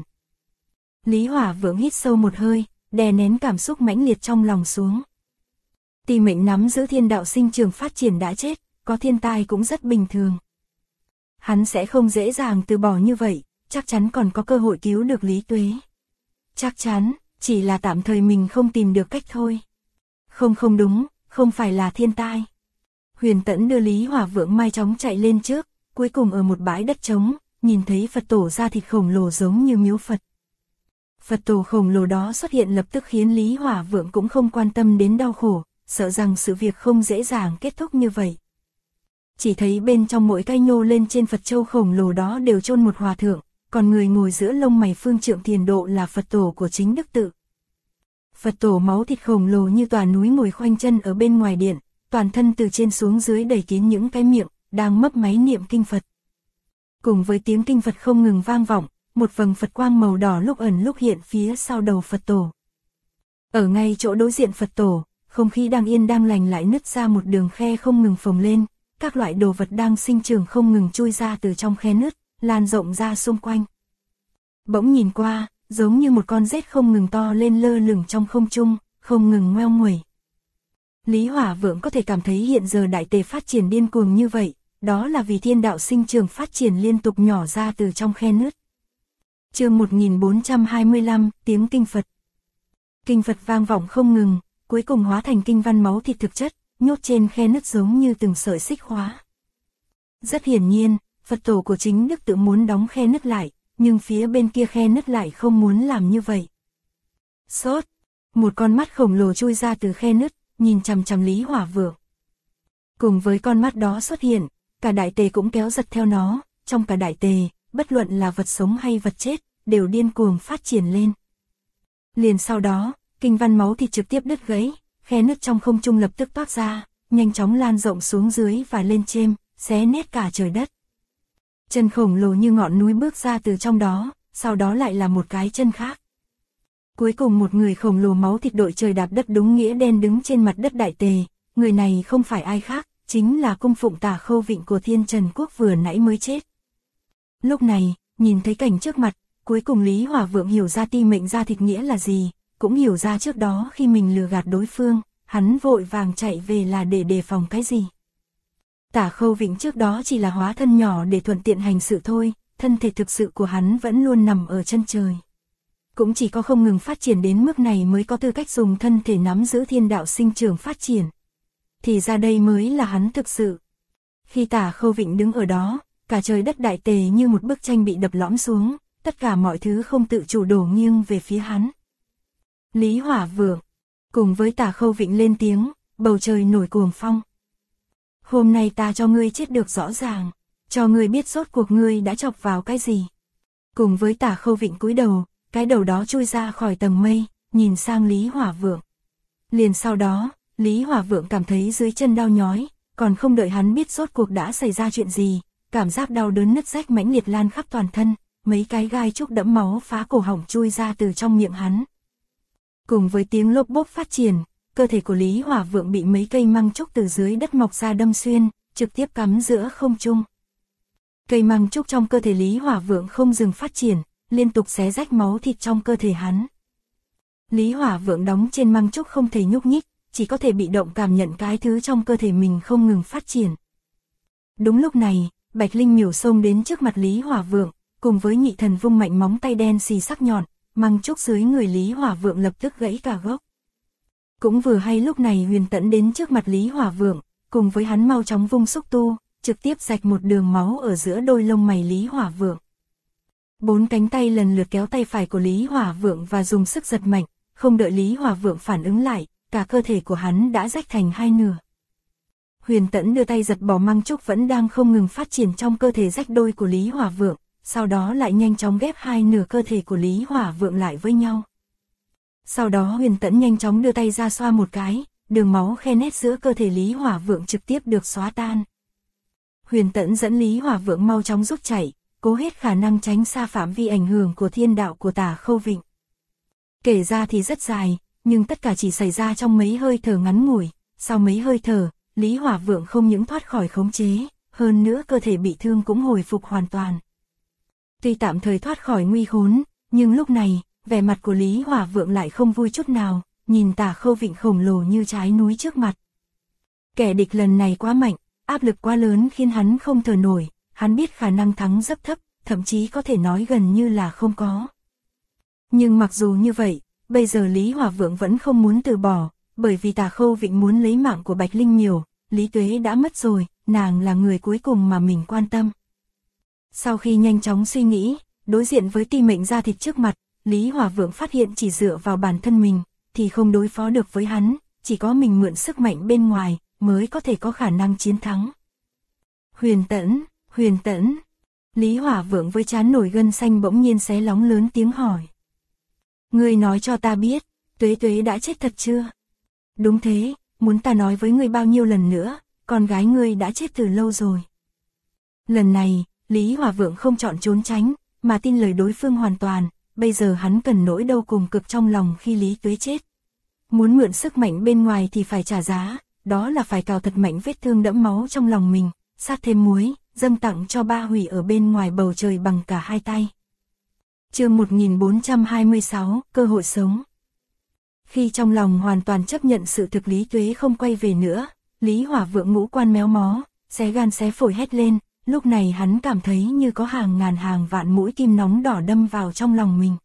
Lý Hỏa Vượng hít sâu một hơi, đè nén cảm xúc mãnh liệt trong lòng xuống. Ti mệnh nắm giữ thiên đạo sinh trưởng phát triển đã chết, có thiên tai cũng rất bình thường. Hắn sẽ không dễ dàng từ bỏ như vậy, chắc chắn còn có cơ hội cứu được Lý Tuế. Chắc chắn, chỉ là tạm thời mình không tìm được cách thôi. Không đúng, không phải là thiên tai. Huyền Tẫn đưa Lý Hỏa Vượng mai chóng chạy lên trước, cuối cùng ở một bãi đất trống, nhìn thấy Phật tổ da thịt khổng lồ giống như miếu Phật. Phật tổ khổng lồ đó xuất hiện lập tức khiến Lý Hỏa Vượng cũng không quan tâm đến đau khổ, sợ rằng sự việc không dễ dàng kết thúc như vậy. Chỉ thấy bên trong mỗi cây nhô lên trên Phật châu khổng lồ đó đều chôn một hòa thượng, còn người ngồi giữa lông mày phương trượng thiền độ là Phật tổ của chính Đức Tự. Phật tổ máu thịt khổng lồ như tòa núi ngồi khoanh chân ở bên ngoài điện, toàn thân từ trên xuống dưới đầy kín những cái miệng, đang mấp máy niệm kinh Phật. Cùng với tiếng kinh Phật không ngừng vang vọng, một vầng Phật quang màu đỏ lúc ẩn lúc hiện phía sau đầu Phật tổ. Ở ngay chỗ đối diện Phật tổ, không khí đang yên đang lành lại nứt ra một đường khe không ngừng phồng lên, các loại đồ vật đang sinh trưởng không ngừng chui ra từ trong khe nứt, lan rộng ra xung quanh. Bỗng nhìn qua, giống như một con rết không ngừng to lên lơ lửng trong không trung, không ngừng ngoeo nguẩy. Lý Hỏa Vượng có thể cảm thấy hiện giờ đại tề phát triển điên cuồng như vậy, đó là vì thiên đạo sinh trường phát triển liên tục nhỏ ra từ trong khe nứt. Chương 1425, tiếng kinh Phật. Kinh Phật vang vọng không ngừng, cuối cùng hóa thành kinh văn máu thịt thực chất, nhốt trên khe nứt giống như từng sợi xích khóa. Rất hiển nhiên, Phật tổ của chính Đức tự muốn đóng khe nứt lại, nhưng phía bên kia khe nứt lại không muốn làm như vậy. Sốt, một con mắt khổng lồ chui ra từ khe nứt, nhìn chằm chằm Lý Hỏa Vượng. Cùng với con mắt đó xuất hiện, cả đại tề cũng kéo giật theo nó, trong cả đại tề, bất luận là vật sống hay vật chết, đều điên cuồng phát triển lên. Liền sau đó, kinh văn máu thịt trực tiếp đứt gãy, khe nứt trong không trung lập tức toát ra, nhanh chóng lan rộng xuống dưới và lên trên, xé nét cả trời đất. Chân khổng lồ như ngọn núi bước ra từ trong đó, sau đó lại là một cái chân khác. Cuối cùng một người khổng lồ máu thịt đội trời đạp đất đúng nghĩa đen đứng trên mặt đất đại tề, người này không phải ai khác, chính là cung phụng Tả Khâu Vịnh của Thiên Trần Quốc vừa nãy mới chết. Lúc này, nhìn thấy cảnh trước mặt, cuối cùng Lý Hỏa Vượng hiểu ra ti mệnh ra thịt nghĩa là gì, cũng hiểu ra trước đó khi mình lừa gạt đối phương, hắn vội vàng chạy về là để đề phòng cái gì. Tả Khâu Vịnh trước đó chỉ là hóa thân nhỏ để thuận tiện hành sự thôi, thân thể thực sự của hắn vẫn luôn nằm ở chân trời. Cũng chỉ có không ngừng phát triển đến mức này mới có tư cách dùng thân thể nắm giữ thiên đạo sinh trưởng phát triển. Thì ra đây mới là hắn thực sự. Khi Tả Khâu Vịnh đứng ở đó, cả trời đất đại tề như một bức tranh bị đập lõm xuống, tất cả mọi thứ không tự chủ đổ nghiêng về phía hắn. Lý Hỏa Vượng, cùng với Tả Khâu Vịnh lên tiếng, bầu trời nổi cuồng phong. Hôm nay ta cho ngươi chết được rõ ràng, cho ngươi biết rốt cuộc ngươi đã chọc vào cái gì. Cùng với Tả Khâu Vịnh cúi đầu, cái đầu đó chui ra khỏi tầng mây, nhìn sang Lý Hỏa Vượng. Liền sau đó, Lý Hỏa Vượng cảm thấy dưới chân đau nhói, còn không đợi hắn biết rốt cuộc đã xảy ra chuyện gì, cảm giác đau đớn nứt rách mãnh liệt lan khắp toàn thân, mấy cái gai trúc đẫm máu phá cổ họng chui ra từ trong miệng hắn. Cùng với tiếng lốp bốp phát triển, cơ thể của Lý Hỏa Vượng bị mấy cây măng trúc từ dưới đất mọc ra đâm xuyên, trực tiếp cắm giữa không trung. Cây măng trúc trong cơ thể Lý Hỏa Vượng không dừng phát triển, liên tục xé rách máu thịt trong cơ thể hắn. Lý Hỏa Vượng đóng trên măng trúc không thể nhúc nhích, chỉ có thể bị động cảm nhận cái thứ trong cơ thể mình không ngừng phát triển. Đúng lúc này, Bạch Linh Miểu xông đến trước mặt Lý Hỏa Vượng, cùng với nhị thần vung mạnh móng tay đen xì sắc nhọn, măng trúc dưới người Lý Hỏa Vượng lập tức gãy cả gốc. Cũng vừa hay lúc này Huyền Tẫn đến trước mặt Lý Hỏa Vượng, cùng với hắn mau chóng vung xúc tu, trực tiếp rạch một đường máu ở giữa đôi lông mày Lý Hỏa Vượng. Bốn cánh tay lần lượt kéo tay phải của Lý Hỏa Vượng và dùng sức giật mạnh, không đợi Lý Hỏa Vượng phản ứng lại, cả cơ thể của hắn đã rách thành hai nửa. Huyền Tẫn đưa tay giật bỏ măng trúc vẫn đang không ngừng phát triển trong cơ thể rách đôi của Lý Hỏa Vượng, sau đó lại nhanh chóng ghép hai nửa cơ thể của Lý Hỏa Vượng lại với nhau. Sau đó Huyền Tẫn nhanh chóng đưa tay ra xoa một cái, đường máu khe nét giữa cơ thể Lý Hỏa Vượng trực tiếp được xóa tan. Huyền Tẫn dẫn Lý Hỏa Vượng mau chóng rút chạy, cố hết khả năng tránh xa phạm vi ảnh hưởng của thiên đạo của Tả Khâu Vịnh. Kể ra thì rất dài, nhưng tất cả chỉ xảy ra trong mấy hơi thở ngắn ngủi, sau mấy hơi thở, Lý Hỏa Vượng không những thoát khỏi khống chế, hơn nữa cơ thể bị thương cũng hồi phục hoàn toàn. Tuy tạm thời thoát khỏi nguy khốn, nhưng lúc này, vẻ mặt của Lý Hỏa Vượng lại không vui chút nào, nhìn Tả Khâu Vịnh khổng lồ như trái núi trước mặt. Kẻ địch lần này quá mạnh, áp lực quá lớn khiến hắn không thở nổi, hắn biết khả năng thắng rất thấp, thậm chí có thể nói gần như là không có. Nhưng mặc dù như vậy, bây giờ Lý Hỏa Vượng vẫn không muốn từ bỏ, bởi vì Tả Khâu Vịnh muốn lấy mạng của Bạch Linh Miểu, Lý Tuế đã mất rồi, nàng là người cuối cùng mà mình quan tâm. Sau khi nhanh chóng suy nghĩ, đối diện với ti mệnh ra thịt trước mặt, Lý Hỏa Vượng phát hiện chỉ dựa vào bản thân mình, thì không đối phó được với hắn, chỉ có mình mượn sức mạnh bên ngoài, mới có thể có khả năng chiến thắng. Huyền Tẫn, Lý Hỏa Vượng với trán nổi gân xanh bỗng nhiên xé lóng lớn tiếng hỏi. Ngươi nói cho ta biết, Tuế Tuế đã chết thật chưa? Đúng thế, muốn ta nói với ngươi bao nhiêu lần nữa, con gái ngươi đã chết từ lâu rồi. Lần này, Lý Hỏa Vượng không chọn trốn tránh, mà tin lời đối phương hoàn toàn, bây giờ hắn cần nỗi đau cùng cực trong lòng khi Lý Tuế chết. Muốn mượn sức mạnh bên ngoài thì phải trả giá, đó là phải cào thật mạnh vết thương đẫm máu trong lòng mình, sát thêm muối, dâng tặng cho ba hủy ở bên ngoài bầu trời bằng cả hai tay. Chương 1426, cơ hội sống. Khi trong lòng hoàn toàn chấp nhận sự thực Lý Tuế không quay về nữa, Lý Hỏa Vượng ngũ quan méo mó, xé gan xé phổi hét lên, lúc này hắn cảm thấy như có hàng ngàn hàng vạn mũi kim nóng đỏ đâm vào trong lòng mình.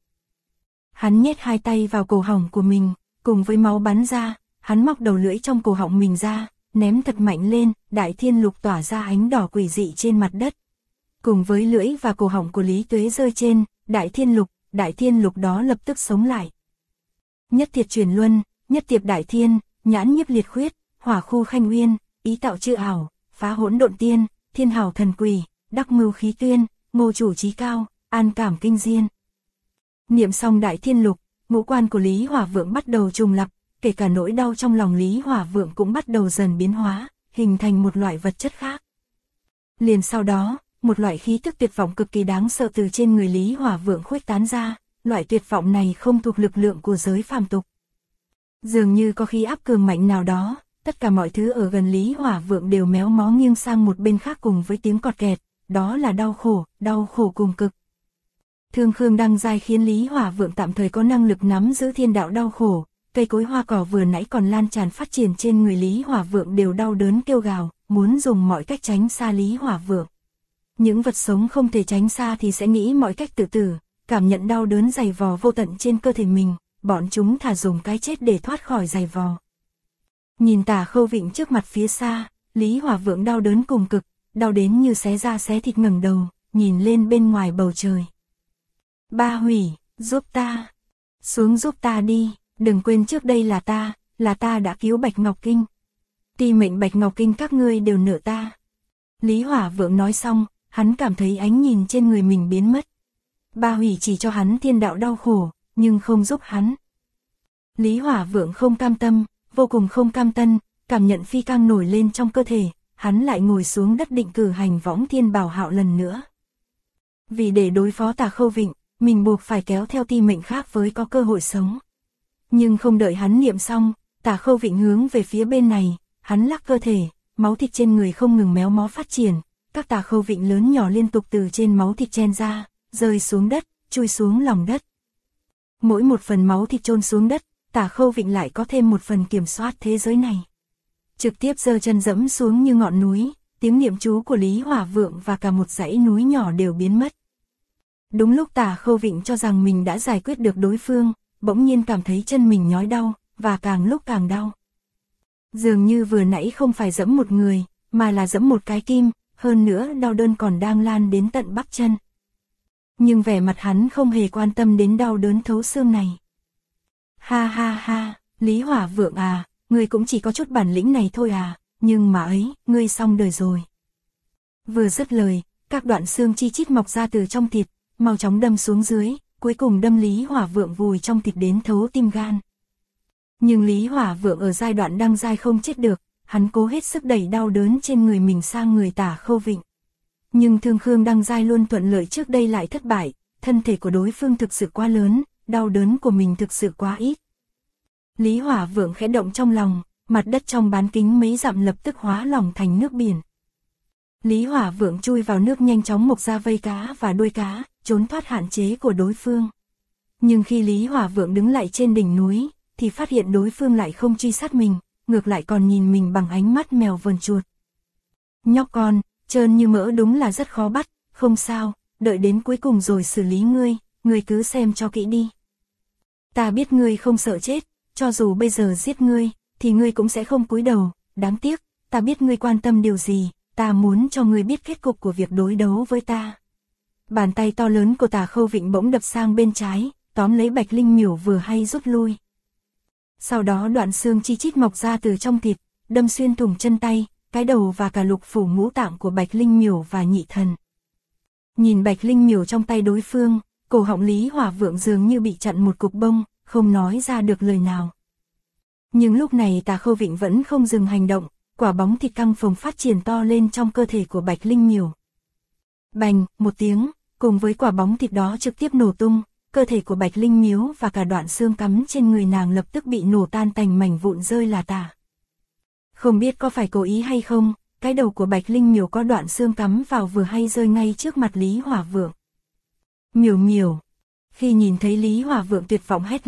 Hắn nhét hai tay vào cổ họng của mình, cùng với máu bắn ra, hắn móc đầu lưỡi trong cổ họng mình ra, ném thật mạnh lên, đại thiên lục tỏa ra ánh đỏ quỷ dị trên mặt đất. Cùng với lưỡi và cổ họng của Lý Tuế rơi trên, đại thiên lục đó lập tức sống lại. Nhất thiệt truyền luân, nhất tiệp đại thiên, nhãn nhiếp liệt khuyết, hỏa khu khanh uyên, ý tạo chư ảo, phá hỗn độn tiên, thiên hảo thần quỷ, đắc mưu khí tuyên, ngô chủ trí cao, an cảm kinh diên. Niệm xong đại thiên lục, ngũ quan của Lý Hỏa Vượng bắt đầu trùng lập, kể cả nỗi đau trong lòng Lý Hỏa Vượng cũng bắt đầu dần biến hóa, hình thành một loại vật chất khác. Liền sau đó, một loại khí tức tuyệt vọng cực kỳ đáng sợ từ trên người Lý Hỏa Vượng khuếch tán ra, loại tuyệt vọng này không thuộc lực lượng của giới phàm tục. Dường như có khí áp cường mạnh nào đó, tất cả mọi thứ ở gần Lý Hỏa Vượng đều méo mó nghiêng sang một bên khác cùng với tiếng cọt kẹt, đó là đau khổ cùng cực. Thương Khương Đăng Giai khiến Lý Hỏa Vượng tạm thời có năng lực nắm giữ thiên đạo đau khổ, cây cối hoa cỏ vừa nãy còn lan tràn phát triển trên người Lý Hỏa Vượng đều đau đớn kêu gào, muốn dùng mọi cách tránh xa Lý Hỏa Vượng. Những vật sống không thể tránh xa thì sẽ nghĩ mọi cách tự tử, cảm nhận đau đớn dày vò vô tận trên cơ thể mình, bọn chúng thà dùng cái chết để thoát khỏi dày vò. Nhìn Tả Khâu Vịnh trước mặt phía xa, Lý Hỏa Vượng đau đớn cùng cực, đau đến như xé da xé thịt ngẩng đầu, nhìn lên bên ngoài bầu trời. Ba Hủy, giúp ta, xuống giúp ta đi, đừng quên trước đây là ta đã cứu Bạch Ngọc Kinh. Ti mệnh Bạch Ngọc Kinh các ngươi đều nợ ta. Lý Hỏa Vượng nói xong, hắn cảm thấy ánh nhìn trên người mình biến mất. Ba Hủy chỉ cho hắn thiên đạo đau khổ, nhưng không giúp hắn. Lý Hỏa Vượng không cam tâm, vô cùng không cam tâm, cảm nhận phi cang nổi lên trong cơ thể, hắn lại ngồi xuống đất định cử hành võng thiên bảo hạo lần nữa. Vì để đối phó Tả Khâu Vịnh, mình buộc phải kéo theo ti mệnh khác với có cơ hội sống. Nhưng không đợi hắn niệm xong, Tả Khâu Vịnh hướng về phía bên này, hắn lắc cơ thể, máu thịt trên người không ngừng méo mó phát triển, các Tả Khâu Vịnh lớn nhỏ liên tục từ trên máu thịt chen ra, rơi xuống đất, chui xuống lòng đất. Mỗi một phần máu thịt chôn xuống đất, Tả Khâu Vịnh lại có thêm một phần kiểm soát thế giới này. Trực tiếp giơ chân dẫm xuống như ngọn núi, tiếng niệm chú của Lý Hỏa Vượng và cả một dãy núi nhỏ đều biến mất. Đúng lúc Tả Khâu Vịnh cho rằng mình đã giải quyết được đối phương, bỗng nhiên cảm thấy chân mình nhói đau, và càng lúc càng đau. Dường như vừa nãy không phải dẫm một người, mà là dẫm một cái kim, hơn nữa đau đớn còn đang lan đến tận bắp chân. Nhưng vẻ mặt hắn không hề quan tâm đến đau đớn thấu xương này. Ha ha ha, Lý Hỏa Vượng à, ngươi cũng chỉ có chút bản lĩnh này thôi à, nhưng mà ấy, ngươi xong đời rồi. Vừa dứt lời, các đoạn xương chi chít mọc ra từ trong thịt, mau chóng đâm xuống dưới, cuối cùng đâm Lý Hỏa Vượng vùi trong thịt đến thấu tim gan. Nhưng Lý Hỏa Vượng ở giai đoạn đang dai không chết được, hắn cố hết sức đẩy đau đớn trên người mình sang người Tả Khâu Vịnh. Nhưng Thương Khương Đăng Giai luôn thuận lợi trước đây lại thất bại, thân thể của đối phương thực sự quá lớn, đau đớn của mình thực sự quá ít. Lý Hỏa Vượng khẽ động trong lòng, mặt đất trong bán kính mấy dặm lập tức hóa lỏng thành nước biển. Lý Hỏa Vượng chui vào nước nhanh chóng mộc ra vây cá và đuôi cá, trốn thoát hạn chế của đối phương. Nhưng khi Lý Hỏa Vượng đứng lại trên đỉnh núi, thì phát hiện đối phương lại không truy sát mình, ngược lại còn nhìn mình bằng ánh mắt mèo vờn chuột. Nhóc con, trơn như mỡ đúng là rất khó bắt, không sao, đợi đến cuối cùng rồi xử lý ngươi cứ xem cho kỹ đi. Ta biết ngươi không sợ chết, cho dù bây giờ giết ngươi, thì ngươi cũng sẽ không cúi đầu, đáng tiếc, ta biết ngươi quan tâm điều gì, ta muốn cho ngươi biết kết cục của việc đối đấu với ta. Bàn tay to lớn của Tả Khâu Vịnh bỗng đập sang bên trái, tóm lấy Bạch Linh Miểu vừa hay rút lui. Sau đó đoạn xương chi chít mọc ra từ trong thịt, đâm xuyên thủng chân tay, cái đầu và cả lục phủ ngũ tạng của Bạch Linh Miểu và Nhị Thần. Nhìn Bạch Linh Miểu trong tay đối phương, cổ họng Lý Hỏa Vượng dường như bị chặn một cục bông, không nói ra được lời nào. Nhưng lúc này Tả Khâu Vịnh vẫn không dừng hành động, quả bóng thịt căng phồng phát triển to lên trong cơ thể của Bạch Linh Miểu. Bành, một tiếng, cùng với quả bóng thịt đó trực tiếp nổ tung, cơ thể của Bạch Linh Miếu và cả đoạn xương cắm trên người nàng lập tức bị nổ tan thành mảnh vụn rơi là tả. Không biết có phải cố ý hay không, cái đầu của Bạch Linh Miểu có đoạn xương cắm vào vừa hay rơi ngay trước mặt Lý Hỏa Vượng. Miểu Miểu. Khi nhìn thấy Lý Hỏa Vượng tuyệt vọng hét lên,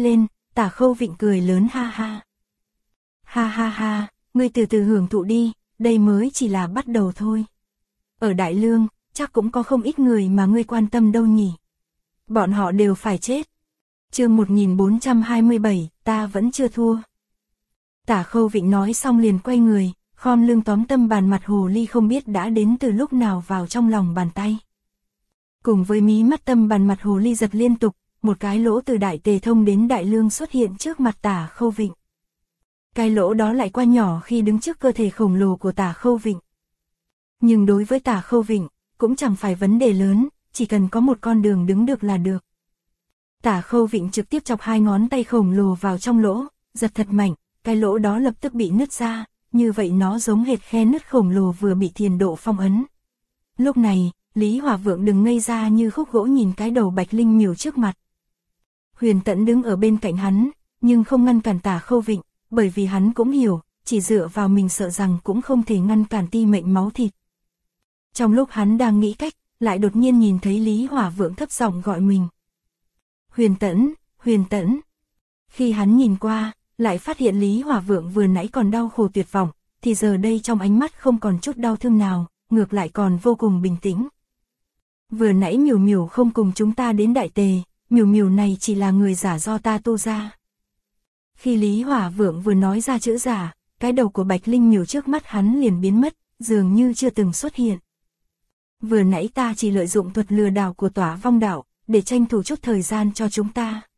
Tả Khâu Vịnh cười lớn ha ha. Ha ha ha, ngươi từ từ hưởng thụ đi, đây mới chỉ là bắt đầu thôi. Ở Đại Lương, chắc cũng có không ít người mà ngươi quan tâm đâu nhỉ. Bọn họ đều phải chết. Chương 1427, ta vẫn chưa thua. Tả Khâu Vịnh nói xong liền quay người, khom lưng tóm tâm bàn mặt hồ ly không biết đã đến từ lúc nào vào trong lòng bàn tay. Cùng với mí mắt tâm bàn mặt hồ ly giật liên tục, một cái lỗ từ Đại Tề thông đến Đại Lương xuất hiện trước mặt Tả Khâu Vịnh. Cái lỗ đó lại quá nhỏ khi đứng trước cơ thể khổng lồ của Tả Khâu Vịnh. Nhưng đối với Tả Khâu Vịnh, cũng chẳng phải vấn đề lớn, chỉ cần có một con đường đứng được là được. Tả Khâu Vịnh trực tiếp chọc hai ngón tay khổng lồ vào trong lỗ, giật thật mạnh, cái lỗ đó lập tức bị nứt ra, như vậy nó giống hệt khe nứt khổng lồ vừa bị thiền độ phong ấn. Lúc này, Lý Hỏa Vượng đừng ngây ra như khúc gỗ nhìn cái đầu Bạch Linh Miểu trước mặt. Huyền Tẫn đứng ở bên cạnh hắn, nhưng không ngăn cản Tả Khâu Vịnh, bởi vì hắn cũng hiểu, chỉ dựa vào mình sợ rằng cũng không thể ngăn cản ti mệnh máu thịt. Trong lúc hắn đang nghĩ cách, lại đột nhiên nhìn thấy Lý Hỏa Vượng thấp giọng gọi mình. Huyền Tẫn, Huyền Tẫn. Khi hắn nhìn qua, lại phát hiện Lý Hỏa Vượng vừa nãy còn đau khổ tuyệt vọng, thì giờ đây trong ánh mắt không còn chút đau thương nào, ngược lại còn vô cùng bình tĩnh. Vừa nãy Miểu Miểu không cùng chúng ta đến Đại Tề, Miểu Miểu này chỉ là người giả do ta tu ra. Khi Lý Hỏa Vượng vừa nói ra chữ giả, cái đầu của Bạch Linh Miểu trước mắt hắn liền biến mất, dường như chưa từng xuất hiện. Vừa nãy ta chỉ lợi dụng thuật lừa đảo của Tỏa Vong Đạo, để tranh thủ chút thời gian cho chúng ta.